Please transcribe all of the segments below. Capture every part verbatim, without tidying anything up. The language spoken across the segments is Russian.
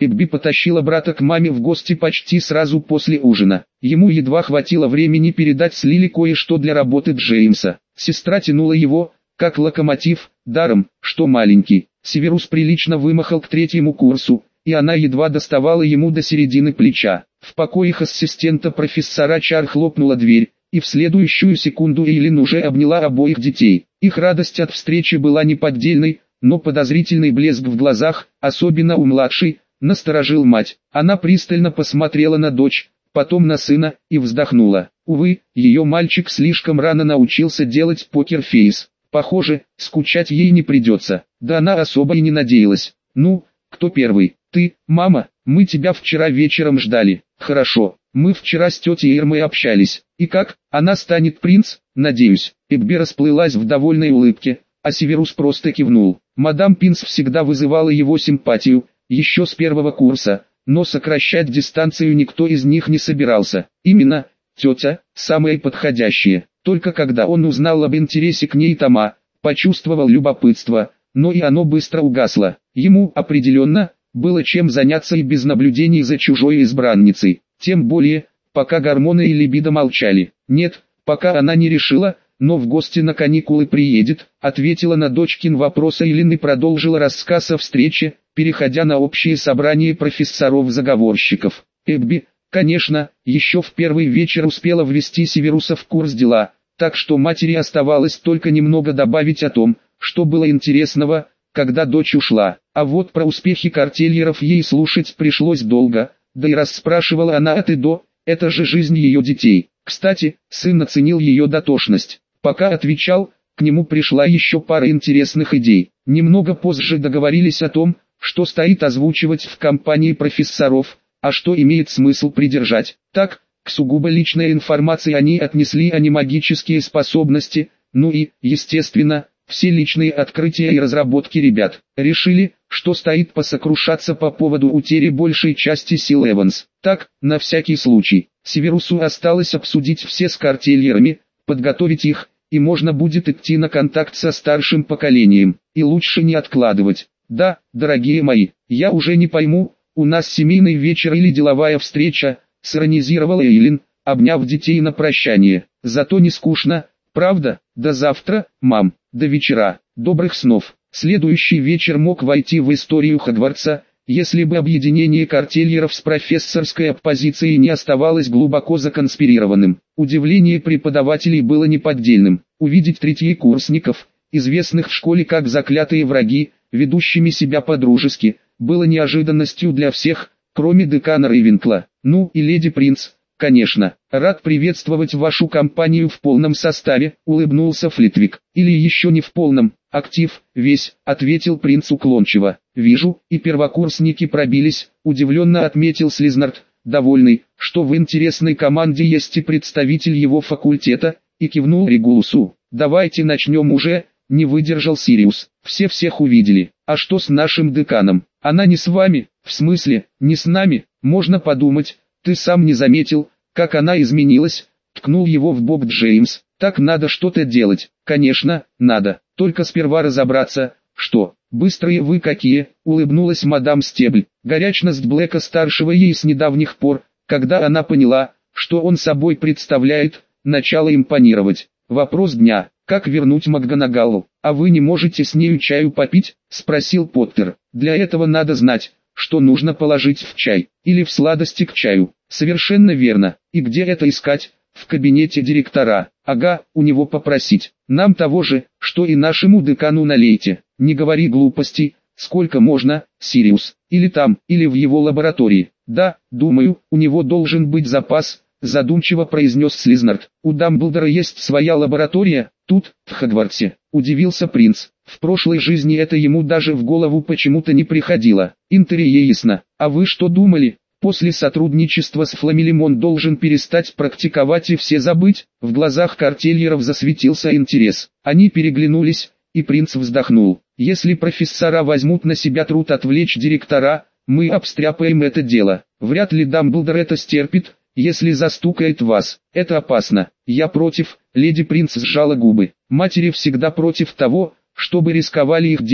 Эбби потащила брата к маме в гости почти сразу после ужина. Ему едва хватило времени передать с Лили кое-что для работы Джеймса. Сестра тянула его, как локомотив, даром, что маленький. Северус прилично вымахал к третьему курсу, и она едва доставала ему до середины плеча. В покоях ассистента профессора Чар хлопнула дверь, и в следующую секунду Эйлин уже обняла обоих детей. Их радость от встречи была неподдельной, но подозрительный блеск в глазах, особенно у младшей, насторожил мать. Она пристально посмотрела на дочь, потом на сына, и вздохнула. Увы, ее мальчик слишком рано научился делать покерфейс. Похоже, скучать ей не придется. Да она особо и не надеялась. Ну, кто первый? Ты, мама, мы тебя вчера вечером ждали. Хорошо, мы вчера с тетей Ирмой общались. И как, она станет принц, надеюсь? Эбби расплылась в довольной улыбке, а Северус просто кивнул. Мадам Пинс всегда вызывала его симпатию, еще с первого курса, но сокращать дистанцию никто из них не собирался. Именно, тетя, самая подходящая. Только когда он узнал об интересе к ней Тома, почувствовал любопытство, но и оно быстро угасло. Ему, определенно, было чем заняться и без наблюдений за чужой избранницей. Тем более, пока гормоны и либидо молчали. Нет, пока она не решила, но в гости на каникулы приедет, ответила на дочкин вопрос Эйлин и продолжила рассказ о встрече, переходя на общее собрание профессоров-заговорщиков. Эбби, конечно, еще в первый вечер успела ввести Северуса в курс дела, так что матери оставалось только немного добавить о том, что было интересного, когда дочь ушла. А вот про успехи картельеров ей слушать пришлось долго, да и расспрашивала она от и до, это же жизнь ее детей. Кстати, сын оценил ее дотошность. Пока отвечал, к нему пришла еще пара интересных идей. Немного позже договорились о том, что стоит озвучивать в компании профессоров, а что имеет смысл придержать. Так, к сугубо личной информации они отнесли а не магические способности, ну и, естественно, все личные открытия и разработки ребят. Решили, что стоит посокрушаться по поводу утери большей части сил Эванс. Так, на всякий случай, Северусу осталось обсудить все с картельерами, подготовить их, и можно будет идти на контакт со старшим поколением, и лучше не откладывать. Да, дорогие мои, я уже не пойму, у нас семейный вечер или деловая встреча, сиронизировала Эйлин, обняв детей на прощание. Зато не скучно, правда? До завтра, мам, до вечера, добрых снов. Следующий вечер мог войти в историю Хогвартса, если бы объединение картельеров с профессорской оппозицией не оставалось глубоко законспирированным. Удивление преподавателей было неподдельным. Увидеть третьекурсников, известных в школе как заклятые враги, ведущими себя по-дружески, было неожиданностью для всех, кроме декана Рейвенкла. Ну и леди Принц, конечно. Рад приветствовать вашу компанию в полном составе, улыбнулся Флитвик. Или еще не в полном, актив, весь, ответил принц уклончиво. Вижу, и первокурсники пробились, удивленно отметил Слизнард, довольный, что в интересной команде есть и представитель его факультета, и кивнул Регулусу. Давайте начнем уже, не выдержал Сириус. Все всех увидели. А что с нашим деканом? Она не с вами? В смысле, не с нами? Можно подумать, ты сам не заметил, как она изменилась, ткнул его в бок Джеймс. Так надо что-то делать. Конечно, надо. Только сперва разобраться, что. Быстрые вы какие, улыбнулась мадам Стебль. Горячность Блэка-старшего ей с недавних пор, когда она поняла, что он собой представляет, начала импонировать. Вопрос дня. Как вернуть МакГонагаллу? А вы не можете с нею чаю попить? Спросил Поттер. Для этого надо знать, что нужно положить в чай, или в сладости к чаю. Совершенно верно. И где это искать? В кабинете директора. Ага, у него попросить. Нам того же, что и нашему декану налейте. Не говори глупостей, сколько можно, Сириус. Или там, или в его лаборатории. Да, думаю, у него должен быть запас, задумчиво произнес Слизнард. У Дамблдора есть своя лаборатория, тут, в Хогвартсе. Удивился принц. В прошлой жизни это ему даже в голову почему-то не приходило. Интерие ясно. А вы что думали? После сотрудничества с Фламелимон должен перестать практиковать и все забыть. В глазах картельеров засветился интерес. Они переглянулись, и принц вздохнул. Если профессора возьмут на себя труд отвлечь директора, мы обстряпаем это дело. Вряд ли Дамблдор это стерпит, если застукает вас. Это опасно. Я против. Леди Принц сжала губы. Матери всегда против того, чтобы рисковали их дети,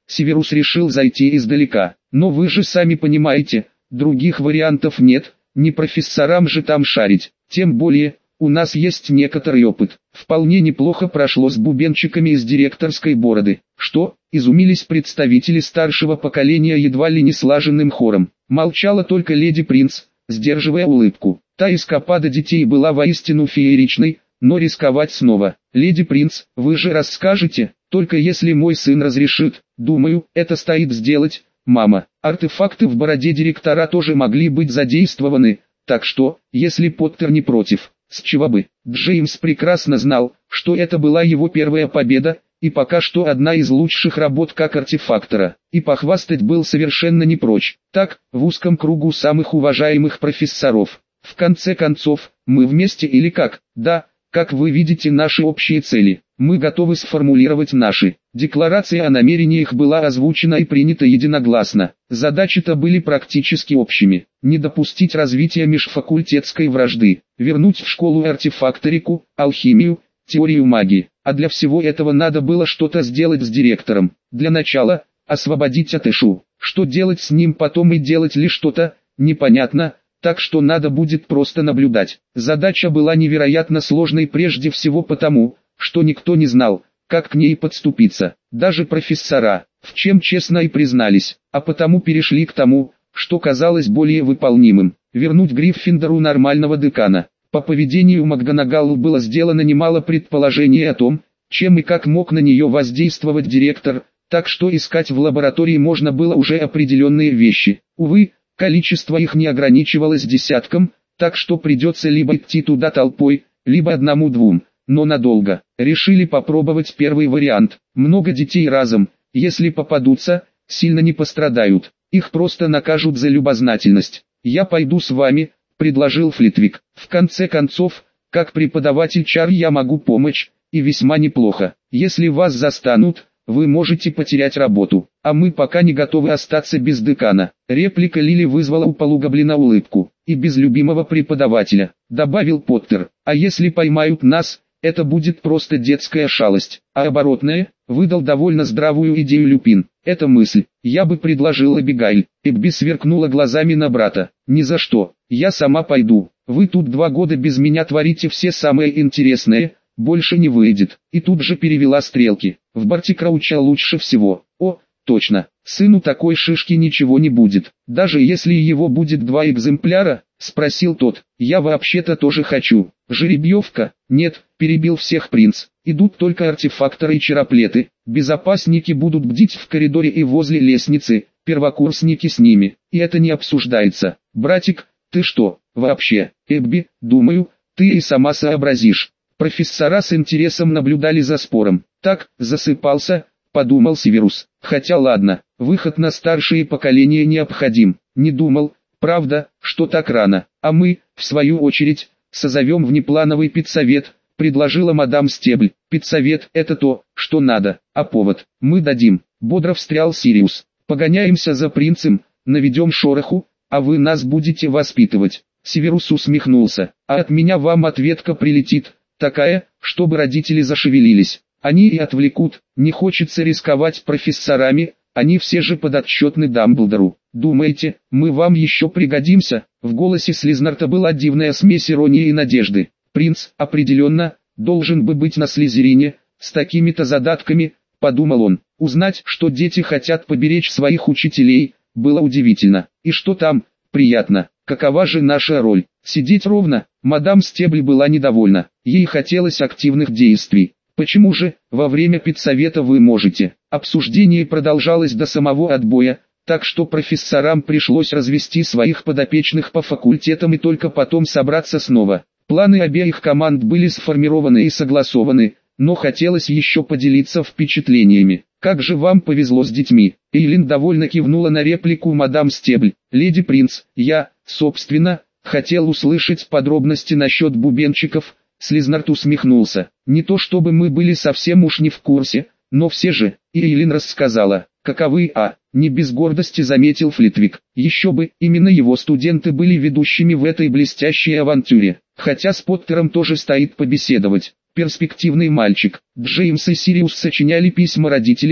Северус решил зайти издалека. Но вы же сами понимаете, других вариантов нет, не профессорам же там шарить. Тем более, у нас есть некоторый опыт. Вполне неплохо прошло с бубенчиками из директорской бороды. Что? Изумились представители старшего поколения едва ли не слаженным хором. Молчала только леди Принц, сдерживая улыбку. Та эскапада детей была воистину фееричной, но рисковать снова. Леди Принц, вы же расскажете, только если мой сын разрешит. Думаю, это стоит сделать, мама. Артефакты в бороде директора тоже могли быть задействованы, так что, если Поттер не против, с чего бы? Джеймс прекрасно знал, что это была его первая победа, и пока что одна из лучших работ как артефактора, и похвастать был совершенно не прочь. Так, в узком кругу самых уважаемых профессоров. В конце концов, мы вместе или как? Да, как вы видите наши общие цели. Мы готовы сформулировать наши. Декларация о намерениях была озвучена и принята единогласно. Задачи-то были практически общими. Не допустить развития межфакультетской вражды. Вернуть в школу артефакторику, алхимию, теорию магии. А для всего этого надо было что-то сделать с директором. Для начала, освободить Атышу. Что делать с ним потом и делать ли что-то, непонятно. Так что надо будет просто наблюдать. Задача была невероятно сложной прежде всего потому, что никто не знал, как к ней подступиться. Даже профессора, в чем честно и признались, а потому перешли к тому, что казалось более выполнимым. Вернуть Гриффиндору нормального декана. По поведению МакГонагалл было сделано немало предположений о том, чем и как мог на нее воздействовать директор, так что искать в лаборатории можно было уже определенные вещи. Увы, количество их не ограничивалось десятком, так что придется либо идти туда толпой, либо одному-двум, но надолго. Решили попробовать первый вариант. Много детей разом, если попадутся, сильно не пострадают, их просто накажут за любознательность. «Я пойду с вами», — предложил Флитвик. «В конце концов, как преподаватель чар я могу помочь, и весьма неплохо. Если вас застанут, вы можете потерять работу, а мы пока не готовы остаться без декана». Реплика Лили вызвала у полугоблина улыбку. «И без любимого преподавателя», — добавил Поттер. «А если поймают нас, это будет просто детская шалость». «А оборотная?» — выдал довольно здравую идею Люпин. «Это мысль. Я бы предложил Эбигейл». Эбби сверкнула глазами на брата. «Ни за что. Я сама пойду. Вы тут два года без меня творите все самое интересное. Больше не выйдет». И тут же перевела стрелки. «В Барти Крауча лучше всего». «О, точно. Сыну такой шишки ничего не будет. Даже если его будет два экземпляра?» — спросил тот. «Я вообще-то тоже хочу». «Жеребьевка?» «Нет», — перебил всех принц. «Идут только артефакторы и чароплеты. Безопасники будут бдить в коридоре и возле лестницы, первокурсники с ними. И это не обсуждается. Братик, ты что, вообще?» «Эбби, думаю, ты и сама сообразишь». Профессора с интересом наблюдали за спором. «Так, засыпался», — подумал Северус. «Хотя ладно, выход на старшие поколения необходим. Не думал, правда, что так рано. А мы, в свою очередь, созовем внеплановый педсовет», — предложила мадам Стебль. «Педсовет — это то, что надо, а повод мы дадим», — бодро встрял Сириус. «Погоняемся за принцем, наведем шороху, а вы нас будете воспитывать». Северус усмехнулся. «А от меня вам ответка прилетит, такая, чтобы родители зашевелились. Они и отвлекут, не хочется рисковать профессорами, они все же подотчетны Дамблдору. Думаете, мы вам еще пригодимся?» В голосе Слизнарта была дивная смесь иронии и надежды. «Принц, определенно, должен бы быть на Слизерине, с такими-то задатками», — подумал он. Узнать, что дети хотят поберечь своих учителей, было удивительно. И что там, приятно. Какова же наша роль? Сидеть ровно? Мадам Стебль была недовольна. Ей хотелось активных действий. «Почему же, во время педсовета вы можете?» Обсуждение продолжалось до самого отбоя, так что профессорам пришлось развести своих подопечных по факультетам и только потом собраться снова. Планы обеих команд были сформированы и согласованы, но хотелось еще поделиться впечатлениями. «Как же вам повезло с детьми!» Эйлин довольно кивнула на реплику мадам Стебль. «Леди Принц, я, собственно, хотел услышать подробности насчет бубенчиков». Слизнарт усмехнулся. «Не то чтобы мы были совсем уж не в курсе, но все же». И Эйлин рассказала, каковы, а, не без гордости заметил Флитвик. Еще бы, именно его студенты были ведущими в этой блестящей авантюре. Хотя с Поттером тоже стоит побеседовать. Перспективный мальчик. Джеймс и Сириус сочиняли письма родителям,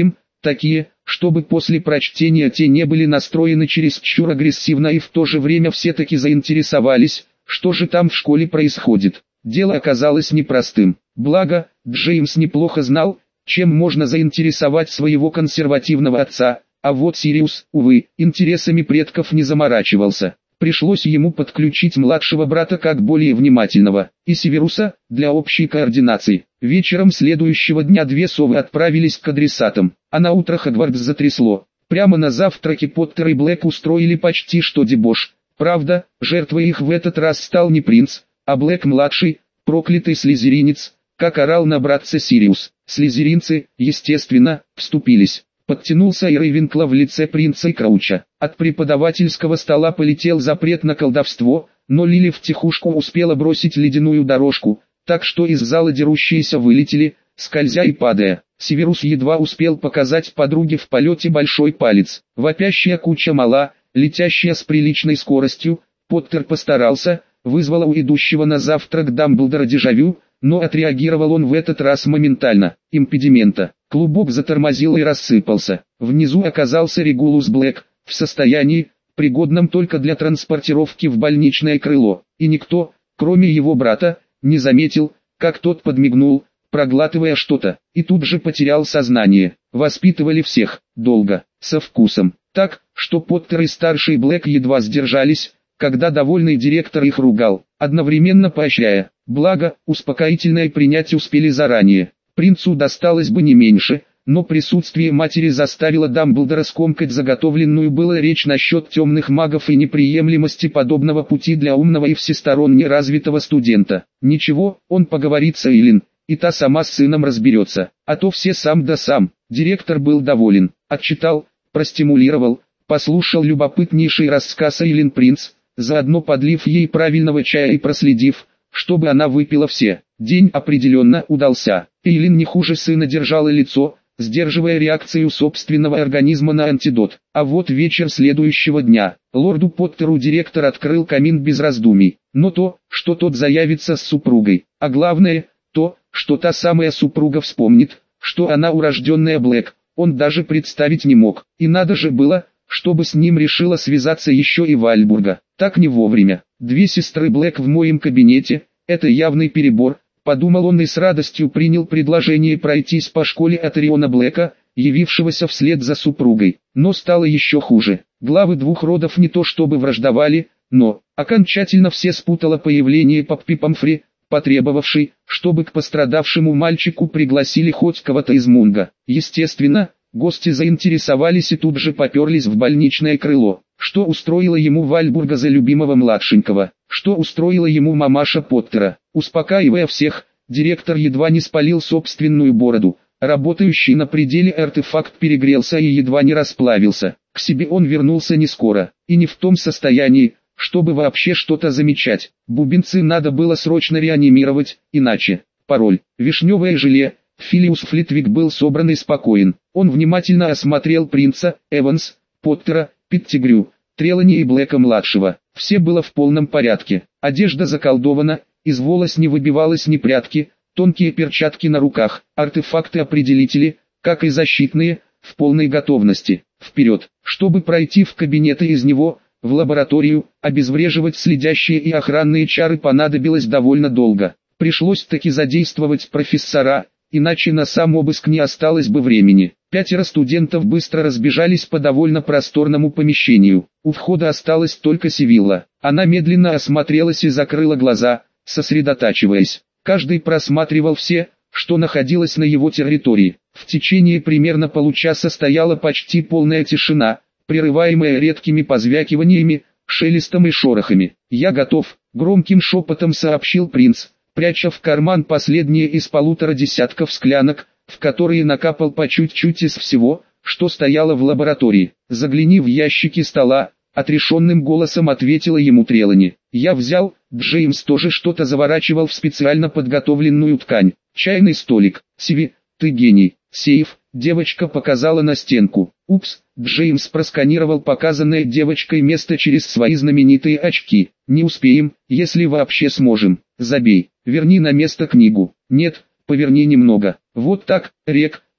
такие, чтобы после прочтения те не были настроены чересчур агрессивно и в то же время все-таки заинтересовались, что же там в школе происходит. Дело оказалось непростым. Благо, Джеймс неплохо знал, чем можно заинтересовать своего консервативного отца, а вот Сириус, увы, интересами предков не заморачивался. Пришлось ему подключить младшего брата как более внимательного, и Северуса, для общей координации. Вечером следующего дня две совы отправились к адресатам, а на утро Хогвартс затрясло. Прямо на завтраке Поттер и Блэк устроили почти что дебош. Правда, жертвой их в этот раз стал не принц, а Блэк-младший, проклятый слизеринец, как орал на братца Сириус. Слизеринцы, естественно, вступились. Подтянулся и Рейвенкло в лице принца и Крауча. От преподавательского стола полетел запрет на колдовство, но Лили втихушку успела бросить ледяную дорожку, так что из зала дерущиеся вылетели, скользя и падая. Северус едва успел показать подруге в полете большой палец. Вопящая куча мала, летящая с приличной скоростью, Поттер постарался, вызвала у идущего на завтрак Дамблдора дежавю, но отреагировал он в этот раз моментально. Импедимента. Клубок затормозил и рассыпался. Внизу оказался Регулус Блэк, в состоянии, пригодном только для транспортировки в больничное крыло, и никто, кроме его брата, не заметил, как тот подмигнул, проглатывая что-то, и тут же потерял сознание. Воспитывали всех, долго, со вкусом, так, что Поттер и старший Блэк едва сдержались, когда довольный директор их ругал, одновременно поощряя. Благо, успокоительное принять успели заранее. Принцу досталось бы не меньше, но присутствие матери заставило Дамблдора скомкать заготовленную было речь насчет темных магов и неприемлемости подобного пути для умного и всесторонне развитого студента. Ничего, он поговорит с Эйлин, и та сама с сыном разберется, а то все сам да сам. Директор был доволен, отчитал, простимулировал, послушал любопытнейший рассказ Эйлин принц, заодно подлив ей правильного чая и проследив, чтобы она выпила все. День определенно удался. Эйлин не хуже сына держала лицо, сдерживая реакцию собственного организма на антидот. А вот вечер следующего дня. Лорду Поттеру директор открыл камин без раздумий. Но то, что тот заявится с супругой, а главное, то, что та самая супруга вспомнит, что она урожденная Блэк, он даже представить не мог. И надо же было, чтобы с ним решила связаться еще и Вальбурга. Так не вовремя. Две сестры Блэк в моем кабинете, это явный перебор, подумал он и с радостью принял предложение пройтись по школе от Ориона Блэка, явившегося вслед за супругой. Но стало еще хуже. Главы двух родов не то чтобы враждовали, но окончательно все спутало появление Поппи Помфри, потребовавшей, чтобы к пострадавшему мальчику пригласили хоть кого-то из Мунга. Естественно, гости заинтересовались и тут же поперлись в больничное крыло. Что устроило ему Вальбурга за любимого младшенького? Что устроила ему мамаша Поттера? Успокаивая всех, директор едва не спалил собственную бороду. Работающий на пределе артефакт перегрелся и едва не расплавился. К себе он вернулся не скоро, и не в том состоянии, чтобы вообще что-то замечать. Бубенцы надо было срочно реанимировать, иначе. Пароль. Вишневое желе. Филиус Флитвик был собран и спокоен. Он внимательно осмотрел принца, Эванс, Поттера, Петтигрю, Трелани и Блэка-младшего. Все было в полном порядке. Одежда заколдована, из волос не выбивалось ни прядки, тонкие перчатки на руках, артефакты-определители, как и защитные, в полной готовности. Вперед, чтобы пройти в кабинет и из него, в лабораторию, обезвреживать следящие и охранные чары понадобилось довольно долго. Пришлось таки задействовать профессора, иначе на сам обыск не осталось бы времени. Пятеро студентов быстро разбежались по довольно просторному помещению. У входа осталась только Сивилла. Она медленно осмотрелась и закрыла глаза, сосредотачиваясь. Каждый просматривал все, что находилось на его территории. В течение примерно получаса стояла почти полная тишина, прерываемая редкими позвякиваниями, шелестом и шорохами. «Я готов», — громким шепотом сообщил принц, пряча в карман последние из полутора десятков склянок, в которые накапал по чуть-чуть из всего, что стояло в лаборатории. «Загляни в ящики стола», — отрешенным голосом ответила ему Трелани. «Я взял», — Джеймс тоже что-то заворачивал в специально подготовленную ткань. «Чайный столик. Сиви, ты гений. Сейф», — девочка показала на стенку. «Упс», — Джеймс просканировал показанное девочкой место через свои знаменитые очки. «Не успеем, если вообще сможем. Забей, верни на место книгу». «Нет, поверни немного. Вот так, Рек»,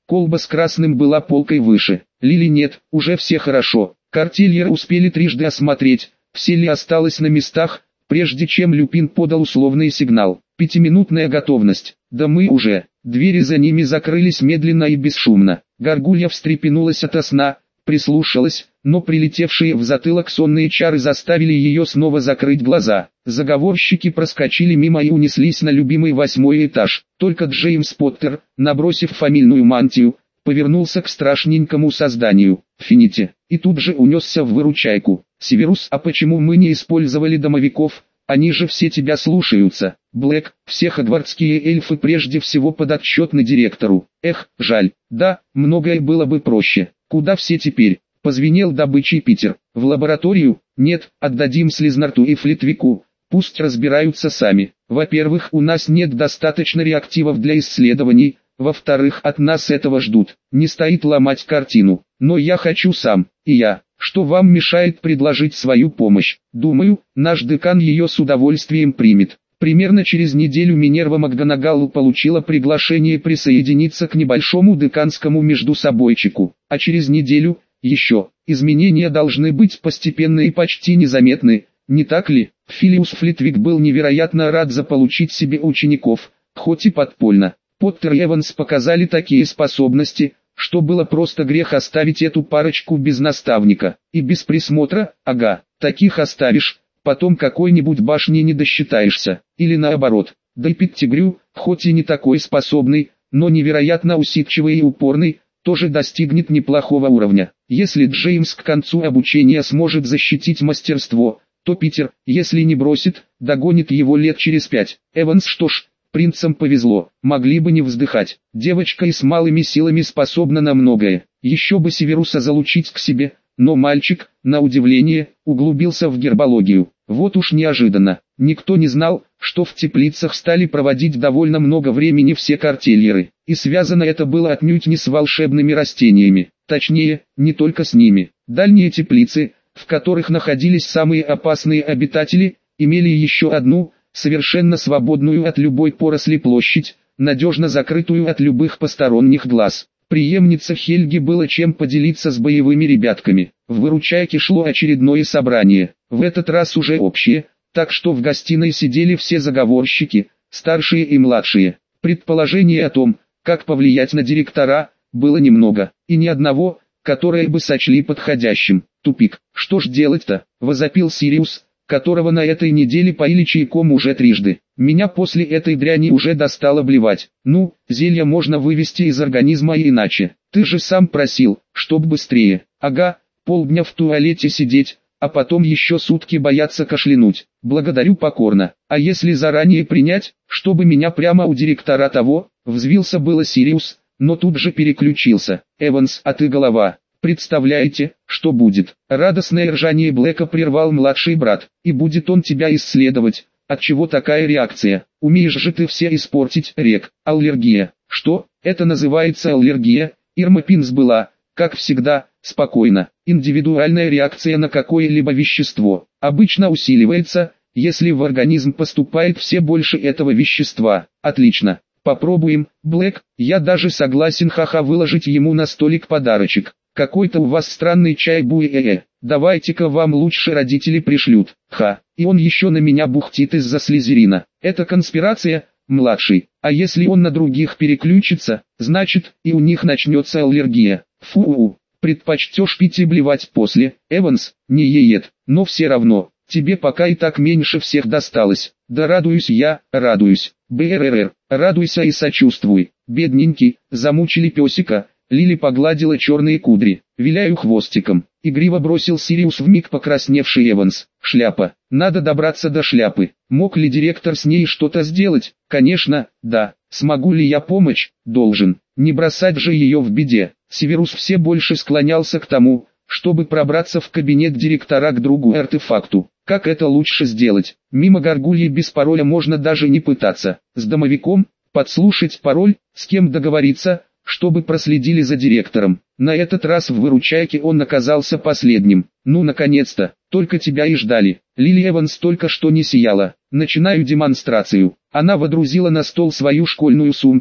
Колба с красным была полкой выше. Лили нет, уже все хорошо. Картельеры успели трижды осмотреть, все ли осталось на местах, прежде чем Люпин подал условный сигнал. Пятиминутная готовность. Да мы уже. Двери за ними закрылись медленно и бесшумно. Горгулья встрепенулась ото сна, прислушалась, но прилетевшие в затылок сонные чары заставили ее снова закрыть глаза. Заговорщики проскочили мимо и унеслись на любимый восьмой этаж. Только Джеймс Поттер, набросив фамильную мантию, повернулся к страшненькому созданию. «Фините!» и тут же унесся в выручайку. «Северус, а почему мы не использовали домовиков? Они же все тебя слушаются. Блэк, все хогвартские эльфы прежде всего подотчетны директору. Эх, жаль. Да, многое было бы проще. Куда все теперь?» Позвенел добычей Питер. «В лабораторию? Нет, отдадим Слизнарту и Флитвику. Пусть разбираются сами. Во-первых, у нас нет достаточно реактивов для исследований. Во-вторых, от нас этого ждут. Не стоит ломать картину. Но я хочу сам. И я. Что вам мешает предложить свою помощь? Думаю, наш декан ее с удовольствием примет». Примерно через неделю Минерва МакГонагалл получила приглашение присоединиться к небольшому деканскому междусобойчику. А через неделю, еще, изменения должны быть постепенны и почти незаметны, не так ли? Филиус Флитвик был невероятно рад заполучить себе учеников, хоть и подпольно. Поттер и Эванс показали такие способности, что было просто грех оставить эту парочку без наставника. И без присмотра, ага, таких оставишь, потом какой-нибудь башни не досчитаешься. Или наоборот, да и Петтигрю, хоть и не такой способный, но невероятно усидчивый и упорный, тоже достигнет неплохого уровня. Если Джеймс к концу обучения сможет защитить мастерство, то Питер, если не бросит, догонит его лет через пять. Эванс, что ж, принцам повезло, могли бы не вздыхать. Девочка и с малыми силами способна на многое. Еще бы Северуса залучить к себе, но мальчик, на удивление, углубился в гербологию. Вот уж неожиданно. Никто не знал, что в теплицах стали проводить довольно много времени все картельеры. И связано это было отнюдь не с волшебными растениями. Точнее, не только с ними. Дальние теплицы, в которых находились самые опасные обитатели, имели еще одну, совершенно свободную от любой поросли площадь, надежно закрытую от любых посторонних глаз. Преемнице Хельги было чем поделиться с боевыми ребятками. В выручайке шло очередное собрание, в этот раз уже общее, так что в гостиной сидели все заговорщики, старшие и младшие. Предположений о том, как повлиять на директора, было немного, и ни одного, которое бы сочли подходящим. Тупик. «Что ж делать-то?» – возопил Сириус, которого на этой неделе поили чайком уже трижды. «Меня после этой дряни уже достало блевать. Ну, зелья можно вывести из организма и иначе. Ты же сам просил, чтоб быстрее. Ага, полдня в туалете сидеть, а потом еще сутки бояться кашлянуть. Благодарю покорно. А если заранее принять, чтобы меня прямо у директора того?» Взвился было Сириус, но тут же переключился. «Эванс, а ты голова. Представляете, что будет?» Радостное ржание Блэка прервал младший брат. «И будет он тебя исследовать. Отчего такая реакция? Умеешь же ты все испортить, Рек. Аллергия». «Что? Это называется аллергия?» Ирма Пинс была, как всегда, спокойна. «Индивидуальная реакция на какое-либо вещество. Обычно усиливается, если в организм поступает все больше этого вещества». «Отлично. Попробуем, Блэк. Я даже согласен ха-ха выложить ему на столик подарочек. Какой-то у вас странный чай буэ-э-э. Давайте-ка вам лучше родители пришлют. Ха, и он еще на меня бухтит из-за Слизерина. Это конспирация, младший. А если он на других переключится, значит, и у них начнется аллергия. Фу, предпочтешь пить и блевать после, Эванс, не еет, но все равно, тебе пока и так меньше всех досталось. Да радуюсь я, радуюсь. БРР, радуйся и сочувствуй. Бедненький, замучили песика. Лили погладила черные кудри. «Виляю хвостиком». Игриво бросил Сириус вмиг покрасневший Эванс. «Шляпа. Надо добраться до шляпы. Мог ли директор с ней что-то сделать? Конечно, да. Смогу ли я помочь? Должен. Не бросать же ее в беде». Северус все больше склонялся к тому, чтобы пробраться в кабинет директора к другу артефакту. Как это лучше сделать? Мимо горгульи без пароля можно даже не пытаться. С домовиком? Подслушать пароль? С кем договориться, чтобы проследили за директором? На этот раз в выручайке он оказался последним. «Ну наконец-то, только тебя и ждали». Лили Эванс только что не сияла. «Начинаю демонстрацию». Она водрузила на стол свою школьную сумку,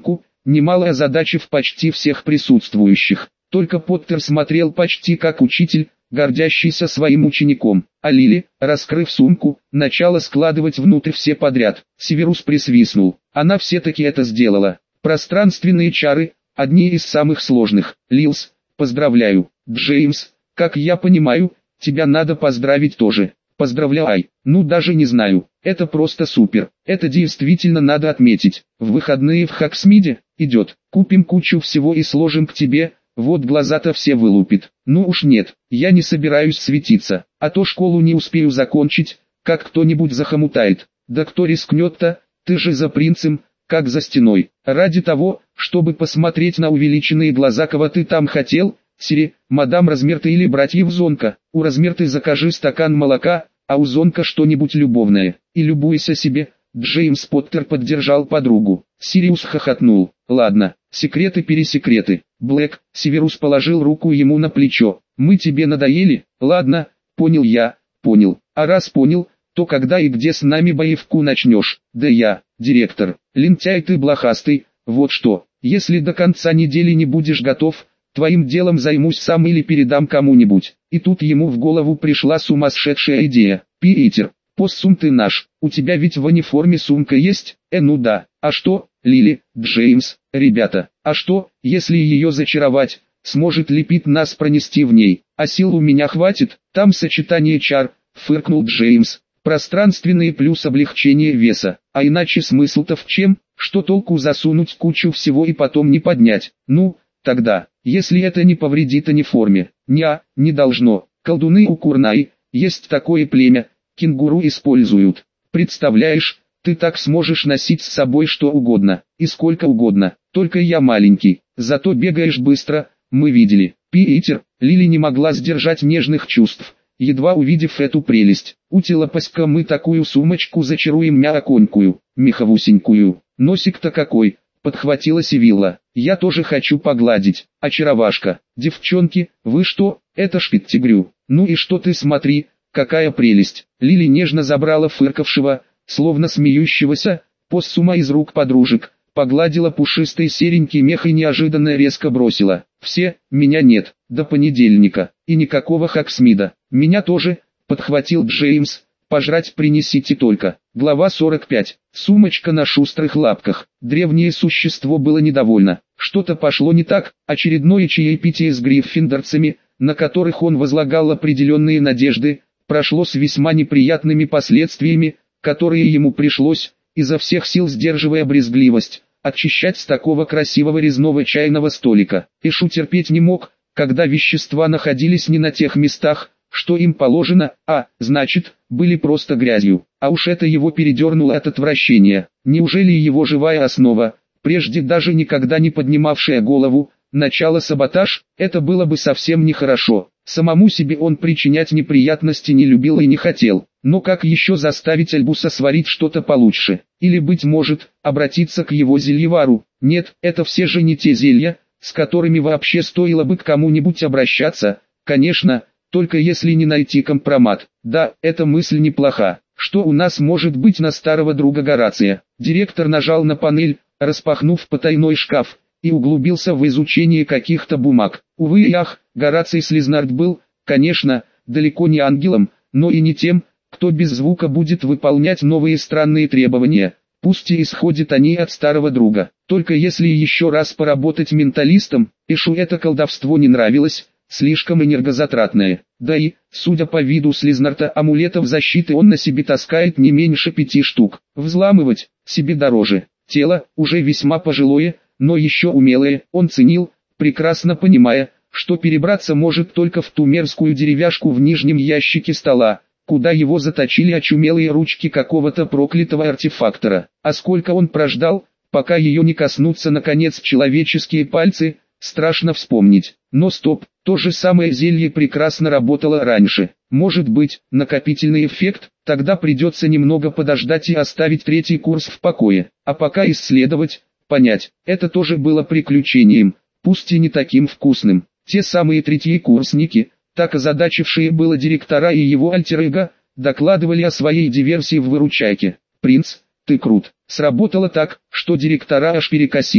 немало озадачив почти всех присутствующих. Только Поттер смотрел почти как учитель, гордящийся своим учеником, а Лили, раскрыв сумку, начала складывать внутрь все подряд. Северус присвистнул. Она все-таки это сделала. Пространственные чары, одни из самых сложных. Лилс, поздравляю. Джеймс, как я понимаю, тебя надо поздравить тоже. Поздравляй. Ну даже не знаю. Это просто супер. Это действительно надо отметить. В выходные в Хоксмиде идет. Купим кучу всего и сложим к тебе. Вот глаза-то все вылупит. Ну уж нет, я не собираюсь светиться, а то школу не успею закончить, как кто-нибудь захомутает. Да кто рискнет-то, ты же за принцем, как за стеной. Ради того, чтобы посмотреть на увеличенные глаза, кого ты там хотел, Сири, мадам Размерты или братьев Зонка. У Размерты закажи стакан молока, а у Зонка что-нибудь любовное. И любуйся себе. Джеймс Поттер поддержал подругу. Сириус хохотнул. Ладно, секреты-пересекреты. Блэк, Северус положил руку ему на плечо. Мы тебе надоели? Ладно, понял я, понял. А раз понял, то когда и где с нами боевку начнешь? Да я, директор, лентяй ты блохастый. Вот что, если до конца недели не будешь готов, твоим делом займусь сам или передам кому-нибудь. И тут ему в голову пришла сумасшедшая идея. Питер, поссум ты наш, у тебя ведь в униформе сумка есть? Э ну да, а что, Лили, Джеймс, ребята, а что, если ее зачаровать, сможет ли Пит нас пронести в ней? А сил у меня хватит, там сочетание чар, фыркнул Джеймс. Пространственные плюс облегчение веса, а иначе смысл-то в чем? Что толку засунуть кучу всего и потом не поднять? Ну, тогда, если это не повредит униформе, ня, не должно. Колдуны у Курнаи, есть такое племя, кенгуру используют. Представляешь, ты так сможешь носить с собой что угодно, и сколько угодно, только я маленький, зато бегаешь быстро, мы видели. Питер, Лили не могла сдержать нежных чувств, едва увидев эту прелесть. У телопаська мы такую сумочку зачаруем мягонькую, меховусенькую, носик-то какой, подхватила Сивилла. Я тоже хочу погладить, очаровашка. Девчонки, вы что, это ж Питтигрю. Ну и что ты смотри, какая прелесть. Лили нежно забрала фыркавшего, словно смеющегося, поссума из рук подружек, погладила пушистый серенький мех и неожиданно резко бросила. Все, меня нет, до понедельника, и никакого Хоксмида. Меня тоже, подхватил Джеймс, пожрать принесите только. Глава сорок пять. Сумочка на шустрых лапках. Древнее существо было недовольно. Что-то пошло не так, очередное чаепитие с гриффиндорцами, на которых он возлагал определенные надежды, прошло с весьма неприятными последствиями, которые ему пришлось, изо всех сил сдерживая брезгливость, очищать с такого красивого резного чайного столика. Ишу терпеть не мог, когда вещества находились не на тех местах, что им положено, а, значит, были просто грязью. А уж это его передернуло от отвращения. Неужели его живая основа, прежде даже никогда не поднимавшая голову, начало саботаж? Это было бы совсем нехорошо. Самому себе он причинять неприятности не любил и не хотел. Но как еще заставить Альбуса сварить что-то получше? Или, быть может, обратиться к его зельевару? Нет, это все же не те зелья, с которыми вообще стоило бы к кому-нибудь обращаться. Конечно, только если не найти компромат. Да, эта мысль неплоха. Что у нас может быть на старого друга Горация? Директор нажал на панель, распахнув потайной шкаф, и углубился в изучение каких-то бумаг. Увы и ах, Гораций Слизнард был, конечно, далеко не ангелом, но и не тем, кто без звука будет выполнять новые странные требования, пусть и исходят они от старого друга. Только если еще раз поработать менталистом, Ишу это колдовство не нравилось, слишком энергозатратное. Да и, судя по виду Слизнарта, амулетов защиты он на себе таскает не меньше пяти штук. Взламывать, себе дороже. Тело, уже весьма пожилое, но еще умелое, он ценил, прекрасно понимая, что перебраться может только в ту мерзкую деревяшку в нижнем ящике стола, куда его заточили очумелые ручки какого-то проклятого артефактора. А сколько он прождал, пока ее не коснутся наконец человеческие пальцы, страшно вспомнить. Но стоп, то же самое зелье прекрасно работало раньше. Может быть, накопительный эффект, тогда придется немного подождать и оставить третий курс в покое. А пока исследовать, понять, это тоже было приключением, пусть и не таким вкусным. Те самые третьекурсники, так озадачившие было директора и его альтер-эго, докладывали о своей диверсии в выручайке. «Принц, ты крут». Сработало так, что директора аж перекосило.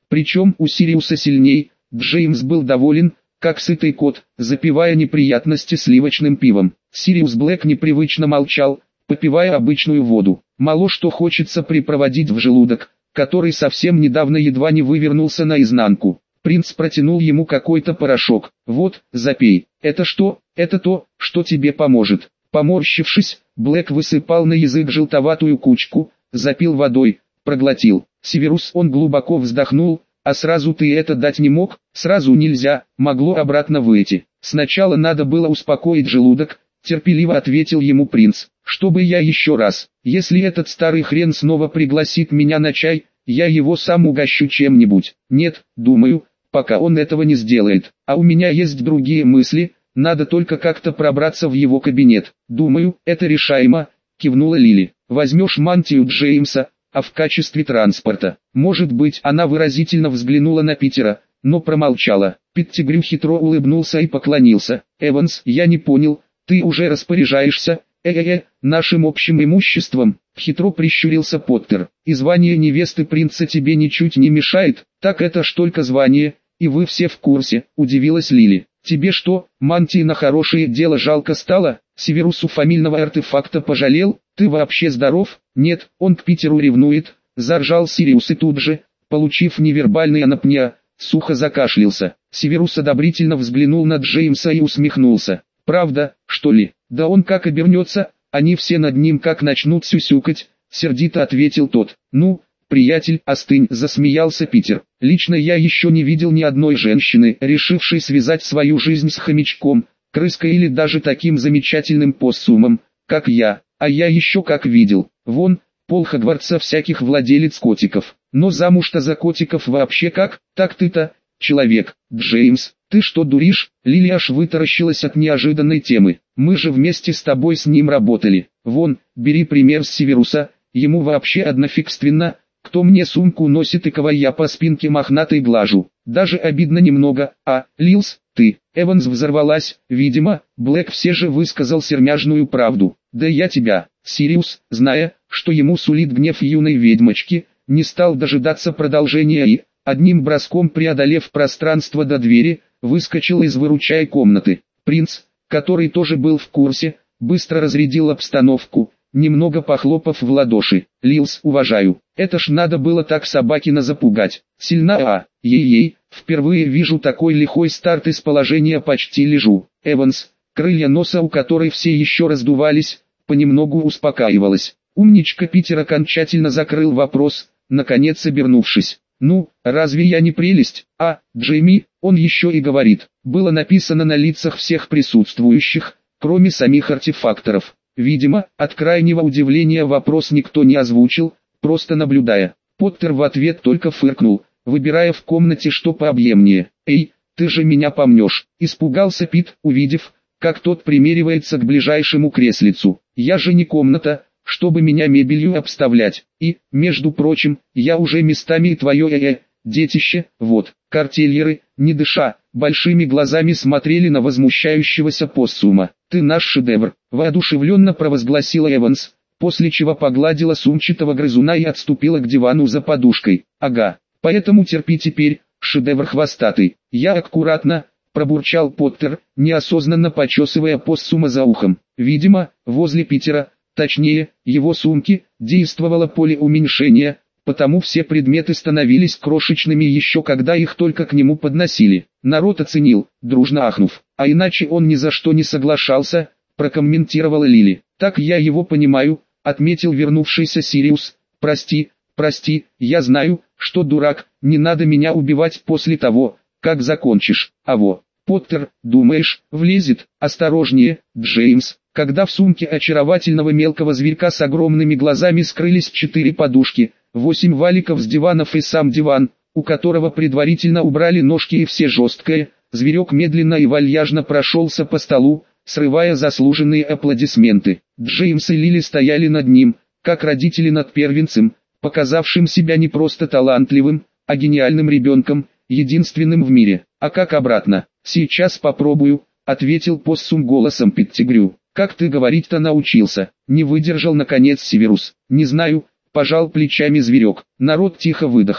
Причем у Сириуса сильней. Джеймс был доволен, как сытый кот, запивая неприятности сливочным пивом. Сириус Блэк непривычно молчал, попивая обычную воду. Мало что хочется припроводить в желудок, который совсем недавно едва не вывернулся наизнанку. Принц протянул ему какой-то порошок. «Вот, запей. Это что? Это то, что тебе поможет». Поморщившись, Блэк высыпал на язык желтоватую кучку, запил водой, проглотил. Северус, он глубоко вздохнул. «А сразу ты это дать не мог?» «Сразу нельзя, могло обратно выйти. Сначала надо было успокоить желудок», терпеливо ответил ему принц. «Чтобы я еще раз, если этот старый хрен снова пригласит меня на чай, я его сам угощу чем-нибудь. Нет, думаю, пока он этого не сделает. А у меня есть другие мысли, надо только как-то пробраться в его кабинет». «Думаю, это решаемо», кивнула Лили. «Возьмешь мантию Джеймса, а в качестве транспорта». Может быть, она выразительно взглянула на Питера, но промолчала. Петтигрю хитро улыбнулся и поклонился. «Эванс, я не понял, ты уже распоряжаешься, э-э-э, нашим общим имуществом?» Хитро прищурился Поттер. «И звание невесты принца тебе ничуть не мешает?» «Так это ж только звание, и вы все в курсе», удивилась Лили. «Тебе что, мантии на хорошее дело жалко стало? Северусу фамильного артефакта пожалел? Ты вообще здоров?» «Нет, он к Питеру ревнует», заржал Сириус и тут же, получив невербальный анапния, сухо закашлялся. Северус одобрительно взглянул на Джеймса и усмехнулся. «Правда, что ли? Да он как обернется, они все над ним как начнут сюсюкать», сердито ответил тот. «Ну, приятель, остынь», засмеялся Питер. «Лично я еще не видел ни одной женщины, решившей связать свою жизнь с хомячком, крыской или даже таким замечательным поссумом, как я. А я еще как видел. Вон, пол Хогвартса всяких владелец котиков. Но замуж-то за котиков вообще как? Так ты-то, человек. Джеймс, ты что дуришь?» Лили аж вытаращилась от неожиданной темы. «Мы же вместе с тобой с ним работали. Вон, бери пример с Северуса, ему вообще однофигственно, кто мне сумку носит и кого я по спинке мохнатой глажу. Даже обидно немного. А, Лилс, ты». Эванс взорвалась. Видимо, Блэк все же высказал сермяжную правду. «Да я тебя». Сириус, зная, что ему сулит гнев юной ведьмочки, не стал дожидаться продолжения и, одним броском преодолев пространство до двери, выскочил из выручай комнаты. Принц, который тоже был в курсе, быстро разрядил обстановку, немного похлопав в ладоши. «Лилс, уважаю. Это ж надо было так собакина запугать. Сильна, а, ей-ей, впервые вижу такой лихой старт из положения почти лежу». Эванс, крылья носа у которой все еще раздувались, понемногу успокаивалась. Умничка Питер окончательно закрыл вопрос, наконец обернувшись. «Ну, разве я не прелесть? А, Джейми, он еще и говорит». Было написано на лицах всех присутствующих, кроме самих артефакторов. Видимо, от крайнего удивления вопрос никто не озвучил, просто наблюдая. Поттер в ответ только фыркнул, выбирая в комнате что пообъемнее. «Эй, ты же меня помнешь!» Испугался Пит, увидев, как тот примеривается к ближайшему креслицу. «Я же не комната, чтобы меня мебелью обставлять. И, между прочим, я уже местами и твое э-э, детище, вот». Картельеры, не дыша, большими глазами смотрели на возмущающегося поссума. «Ты наш шедевр», воодушевленно провозгласила Эванс, после чего погладила сумчатого грызуна и отступила к дивану за подушкой. «Ага, поэтому терпи теперь, шедевр хвостатый». «Я аккуратно», пробурчал Поттер, неосознанно почесывая поссума за ухом. Видимо, возле Питера, точнее, его сумки, действовало поле уменьшения, потому все предметы становились крошечными еще когда их только к нему подносили. Народ оценил, дружно ахнув. «А иначе он ни за что не соглашался», прокомментировала Лили. «Так я его понимаю», отметил вернувшийся Сириус. «Прости, прости, я знаю, что дурак, не надо меня убивать после того, как закончишь». «А во, Поттер, думаешь, влезет?» «Осторожнее, Джеймс». Когда в сумке очаровательного мелкого зверька с огромными глазами скрылись четыре подушки, восемь валиков с диванов и сам диван, у которого предварительно убрали ножки и все жесткое, зверек медленно и вальяжно прошелся по столу, срывая заслуженные аплодисменты. Джеймс и Лили стояли над ним, как родители над первенцем, показавшим себя не просто талантливым, а гениальным ребенком, единственным в мире. «А как обратно?» «Сейчас попробую», — ответил поссум голосом Петтигрю. «Как ты говорить-то научился?» Не выдержал наконец Северус. «Не знаю», — пожал плечами зверек. Народ тихо выдохнул.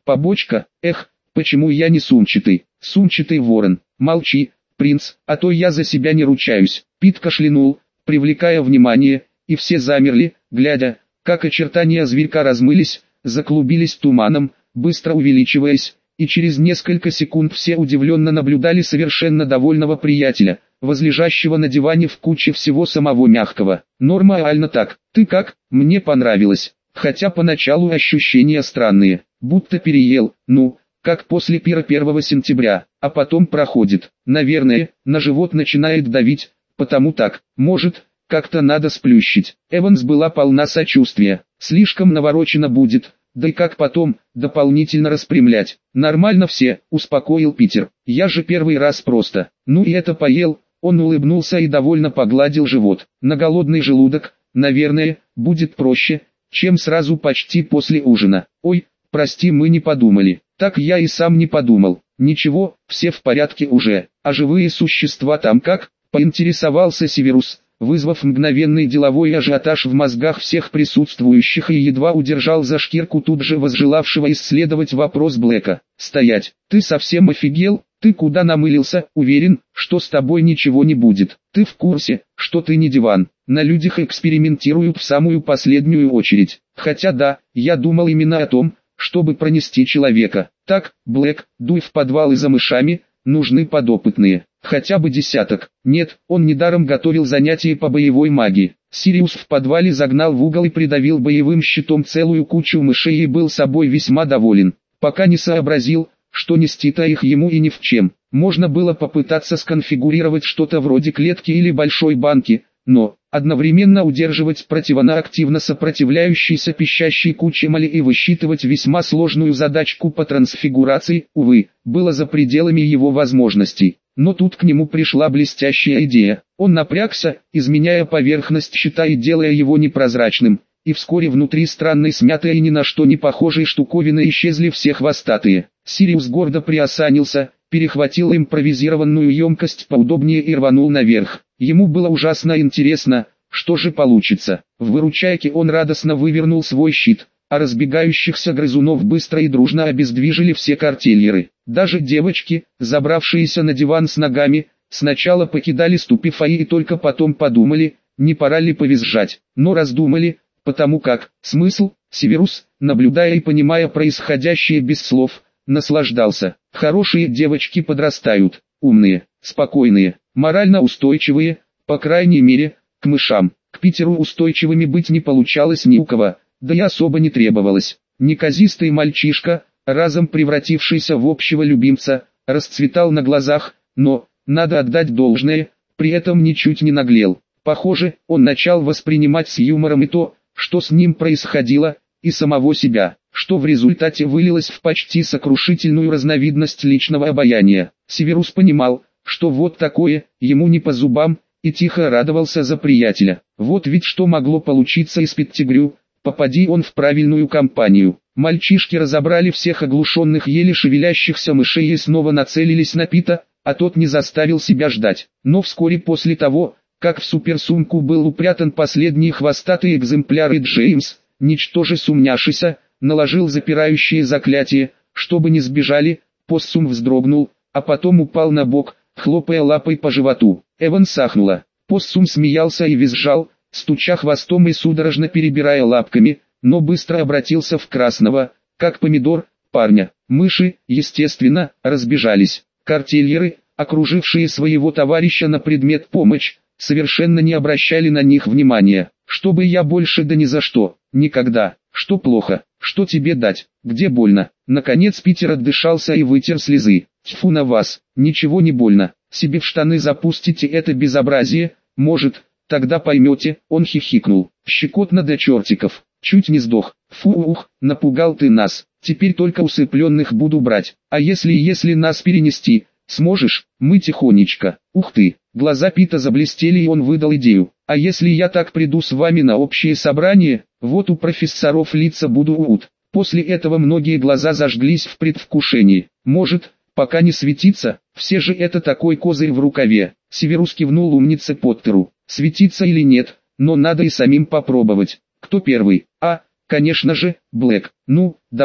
Побочка, эх, почему я не сумчатый, сумчатый ворон, молчи, принц, а то я за себя не ручаюсь. Пит кашлянул, привлекая внимание, и все замерли, глядя, как очертания зверька размылись, заклубились туманом, быстро увеличиваясь, и через несколько секунд все удивленно наблюдали совершенно довольного приятеля, возлежащего на диване в куче всего самого мягкого. Нормально так, ты как, мне понравилось, хотя поначалу ощущения странные, будто переел, ну, как после пира первого сентября, а потом проходит, наверное, на живот начинает давить, потому так, может, как-то надо сплющить. Эванс была полна сочувствия, слишком наворочено будет, да и как потом, дополнительно распрямлять. Нормально все, успокоил Питер, я же первый раз просто, ну и это поел. Он улыбнулся и довольно погладил живот. На голодный желудок, наверное, будет проще, чем сразу почти после ужина. Ой, прости, мы не подумали. Так я и сам не подумал. Ничего, все в порядке уже. А живые существа там как? Поинтересовался Северус, вызвав мгновенный деловой ажиотаж в мозгах всех присутствующих и едва удержал за шкирку тут же возжелавшего исследовать вопрос Блэка. «Стоять! Ты совсем офигел? Ты куда намылился? Уверен, что с тобой ничего не будет. Ты в курсе, что ты не диван. На людях экспериментируют в самую последнюю очередь. Хотя да, я думал именно о том, чтобы пронести человека. Так, Блэк, дуй в подвал и за мышами, нужны подопытные. Хотя бы десяток. Нет, он недаром готовил занятия по боевой магии. Сириус в подвале загнал в угол и придавил боевым щитом целую кучу мышей и был собой весьма доволен. Пока не сообразил, что нести-то их ему и ни в чем. Можно было попытаться сконфигурировать что-то вроде клетки или большой банки, но одновременно удерживать противоактивно сопротивляющейся пищащей куче моли и высчитывать весьма сложную задачку по трансфигурации, увы, было за пределами его возможностей. Но тут к нему пришла блестящая идея. Он напрягся, изменяя поверхность щита и делая его непрозрачным, и вскоре внутри странной смятой и ни на что не похожей штуковины исчезли все хвостатые. Сириус гордо приосанился, перехватил импровизированную емкость поудобнее и рванул наверх. Ему было ужасно интересно, что же получится. В выручайке он радостно вывернул свой щит, а разбегающихся грызунов быстро и дружно обездвижили все картельеры. Даже девочки, забравшиеся на диван с ногами, сначала покидали ступифаи и только потом подумали, не пора ли повизжать, но раздумали, потому как, смысл, Северус, наблюдая и понимая происходящее без слов, наслаждался. Хорошие девочки подрастают, умные, спокойные, морально устойчивые, по крайней мере, к мышам. К Питеру устойчивыми быть не получалось ни у кого, да и особо не требовалось. Неказистый мальчишка, разом превратившийся в общего любимца, расцветал на глазах, но, надо отдать должное, при этом ничуть не наглел. Похоже, он начал воспринимать с юмором и то, что с ним происходило, и самого себя, что в результате вылилось в почти сокрушительную разновидность личного обаяния. Северус понимал, что вот такое, ему не по зубам, и тихо радовался за приятеля. Вот ведь что могло получиться из Петтигрю, попади он в правильную компанию. Мальчишки разобрали всех оглушенных еле шевелящихся мышей и снова нацелились на Пита, а тот не заставил себя ждать. Но вскоре после того, как в суперсумку был упрятан последний хвостатый экземпляр, и Джеймс, ничтоже сумняшися, наложил запирающее заклятие, чтобы не сбежали, Поссум вздрогнул, а потом упал на бок, хлопая лапой по животу. Эван сахнула. Поссум смеялся и визжал, стуча хвостом и судорожно перебирая лапками, но быстро обратился в красного, как помидор, парня. Мыши, естественно, разбежались. Картельеры, окружившие своего товарища на предмет помощи, совершенно не обращали на них внимания. Чтобы я больше да ни за что, никогда. Что плохо, что тебе дать, где больно. Наконец Питер отдышался и вытер слезы. Тьфу на вас, ничего не больно. Себе в штаны запустите это безобразие, может, тогда поймете. Он хихикнул. Щекотно до чертиков. Чуть не сдох. Фу ух, напугал ты нас. Теперь только усыпленных буду брать. А если если нас перенести, сможешь? Мы тихонечко. Ух ты. Глаза Пита заблестели, и он выдал идею. А если я так приду с вами на общее собрание, вот у профессоров лица буду уут. После этого многие глаза зажглись в предвкушении. Может, пока не светиться, все же это такой козырь в рукаве. Северус кивнул умнице Поттеру. Светиться или нет, но надо и самим попробовать. Кто первый? А, конечно же, Блэк. Ну, давай.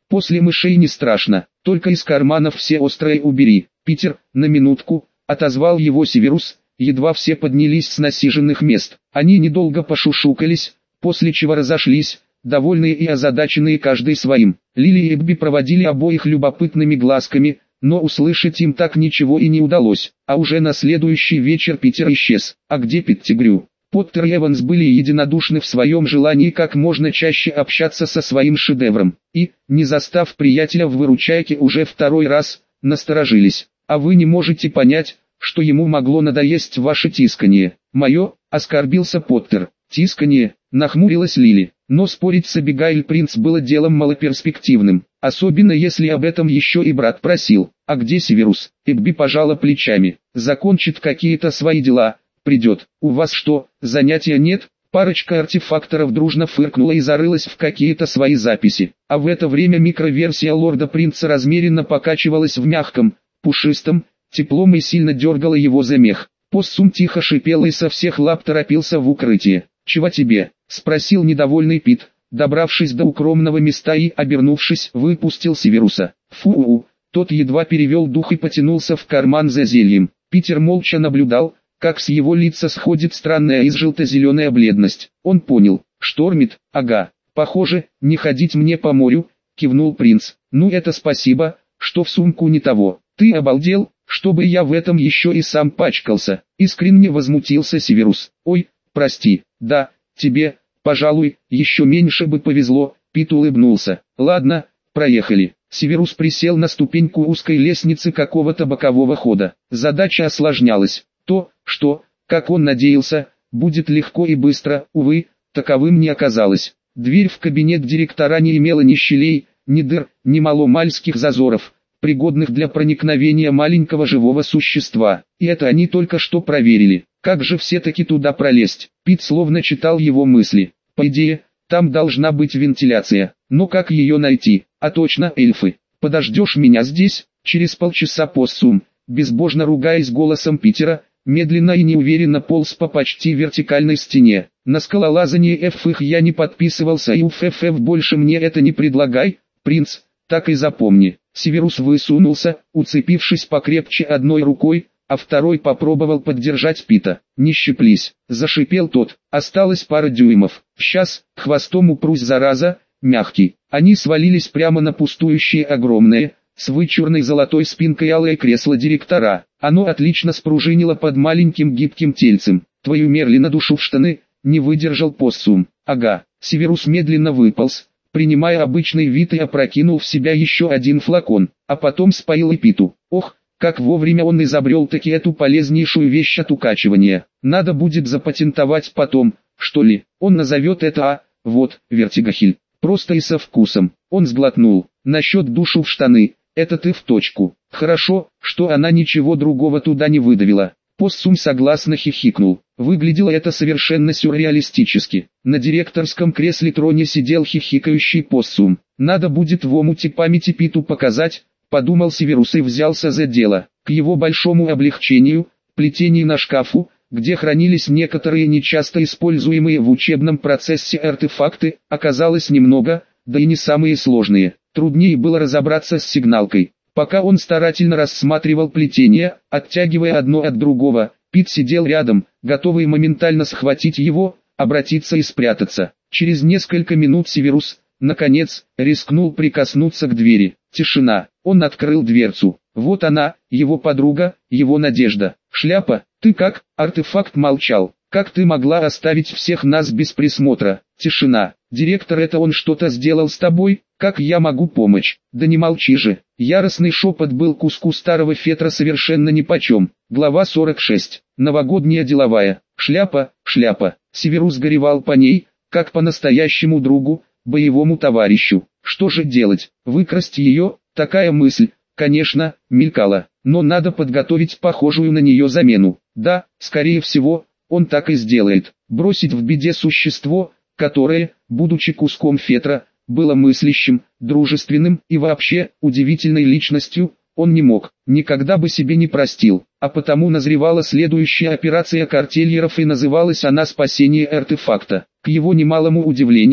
После мышей не страшно, только из карманов все острые убери. Питер, на минутку, отозвал его Северус, едва все поднялись с насиженных мест. Они недолго пошушукались, после чего разошлись, довольные и озадаченные каждый своим. Лили и Эбби проводили обоих любопытными глазками, но услышать им так ничего и не удалось. А уже на следующий вечер Питер исчез. А где Петтигрю? Поттер и Эванс были единодушны в своем желании как можно чаще общаться со своим шедевром. И, не застав приятеля в выручайке уже второй раз, насторожились. А вы не можете понять, что ему могло надоесть ваше тисканье. Мое, оскорбился Поттер. Тисканье, нахмурилась Лили. Но спорить с Абигаиль Принц было делом малоперспективным, особенно если об этом еще и брат просил. А где Северус? Эбби пожала плечами. Закончит какие-то свои дела, придет. У вас что, занятия нет? Парочка артефакторов дружно фыркнула и зарылась в какие-то свои записи. А в это время микроверсия Лорда Принца размеренно покачивалась в мягком, пушистом, теплом и сильно дергала его за мех. Поссум тихо шипел и со всех лап торопился в укрытие. «Чего тебе?» — спросил недовольный Пит, добравшись до укромного места и, обернувшись, выпустил Северуса. Фу-у-у, тот едва перевел дух и потянулся в карман за зельем. Питер молча наблюдал, как с его лица сходит странная изжелто-зеленая бледность. Он понял, штормит, ага, похоже, не ходить мне по морю, кивнул принц. Ну это спасибо, что в сумку не того. Ты обалдел, чтобы я в этом еще и сам пачкался, искренне возмутился Северус. Ой, прости, да, тебе, пожалуй, еще меньше бы повезло, Пит улыбнулся. Ладно, проехали. Северус присел на ступеньку узкой лестницы какого-то бокового хода. Задача осложнялась. То, что, как он надеялся, будет легко и быстро, увы, таковым не оказалось. Дверь в кабинет директора не имела ни щелей, ни дыр, ни маломальских зазоров, пригодных для проникновения маленького живого существа. И это они только что проверили. Как же все-таки туда пролезть? Пит словно читал его мысли. По идее, там должна быть вентиляция. Но как ее найти? А точно, эльфы. Подождешь меня здесь? Через полчаса Поссум, безбожно ругаясь голосом Питера, медленно и неуверенно полз по почти вертикальной стене. На скалолазание эф их я не подписывался и уф-эф-эф больше мне это не предлагай, принц, так и запомни. Северус высунулся, уцепившись покрепче одной рукой, а второй попробовал поддержать Пита. «Не щиплись», — зашипел тот, — «осталось пара дюймов. Сейчас, хвостом упрусь, зараза, мягкий». Они свалились прямо на пустующее огромное, с вычурной золотой спинкой алое кресло директора. Оно отлично спружинило под маленьким гибким тельцем. «Твою мерли на душу в штаны», — не выдержал Поссум. «Ага». Северус медленно выполз, принимая обычный вид, и опрокинул в себя еще один флакон, а потом споил и Питу. Ох, как вовремя он изобрел таки эту полезнейшую вещь от укачивания. Надо будет запатентовать потом, что ли. Он назовет это, а, вот, вертигахиль. Просто и со вкусом. Он сглотнул. Насчет душу в штаны, это ты в точку. Хорошо, что она ничего другого туда не выдавила. Поссум согласно хихикнул. Выглядело это совершенно сюрреалистически. На директорском кресле-троне сидел хихикающий Поссум. Надо будет в омуте памяти Питу показать, подумал Северус и взялся за дело. К его большому облегчению, плетений на шкафу, где хранились некоторые нечасто используемые в учебном процессе артефакты, оказалось немного, да и не самые сложные. Труднее было разобраться с сигналкой. Пока он старательно рассматривал плетение, оттягивая одно от другого, Пит сидел рядом, готовый моментально схватить его, обратиться и спрятаться. Через несколько минут Северус, наконец, рискнул прикоснуться к двери. Тишина. Он открыл дверцу. Вот она, его подруга, его надежда. «Шляпа, ты как?» Артефакт молчал. «Как ты могла оставить всех нас без присмотра?» Тишина. «Директор, это он что-то сделал с тобой? Как я могу помочь?» «Да не молчи же». Яростный шепот был куску старого фетра совершенно нипочем. Глава сорок шесть. Новогодняя деловая. «Шляпа, шляпа». Северус горевал по ней, как по настоящему другу, боевому товарищу. Что же делать? Выкрасть ее? Такая мысль, конечно, мелькала. Но надо подготовить похожую на нее замену. Да, скорее всего, он так и сделает. Бросить в беде существо, которое, будучи куском фетра, было мыслящим, дружественным и вообще удивительной личностью, он не мог, никогда бы себе не простил. А потому назревала следующая операция картельеров, и называлась она «Спасение артефакта». К его немалому удивлению,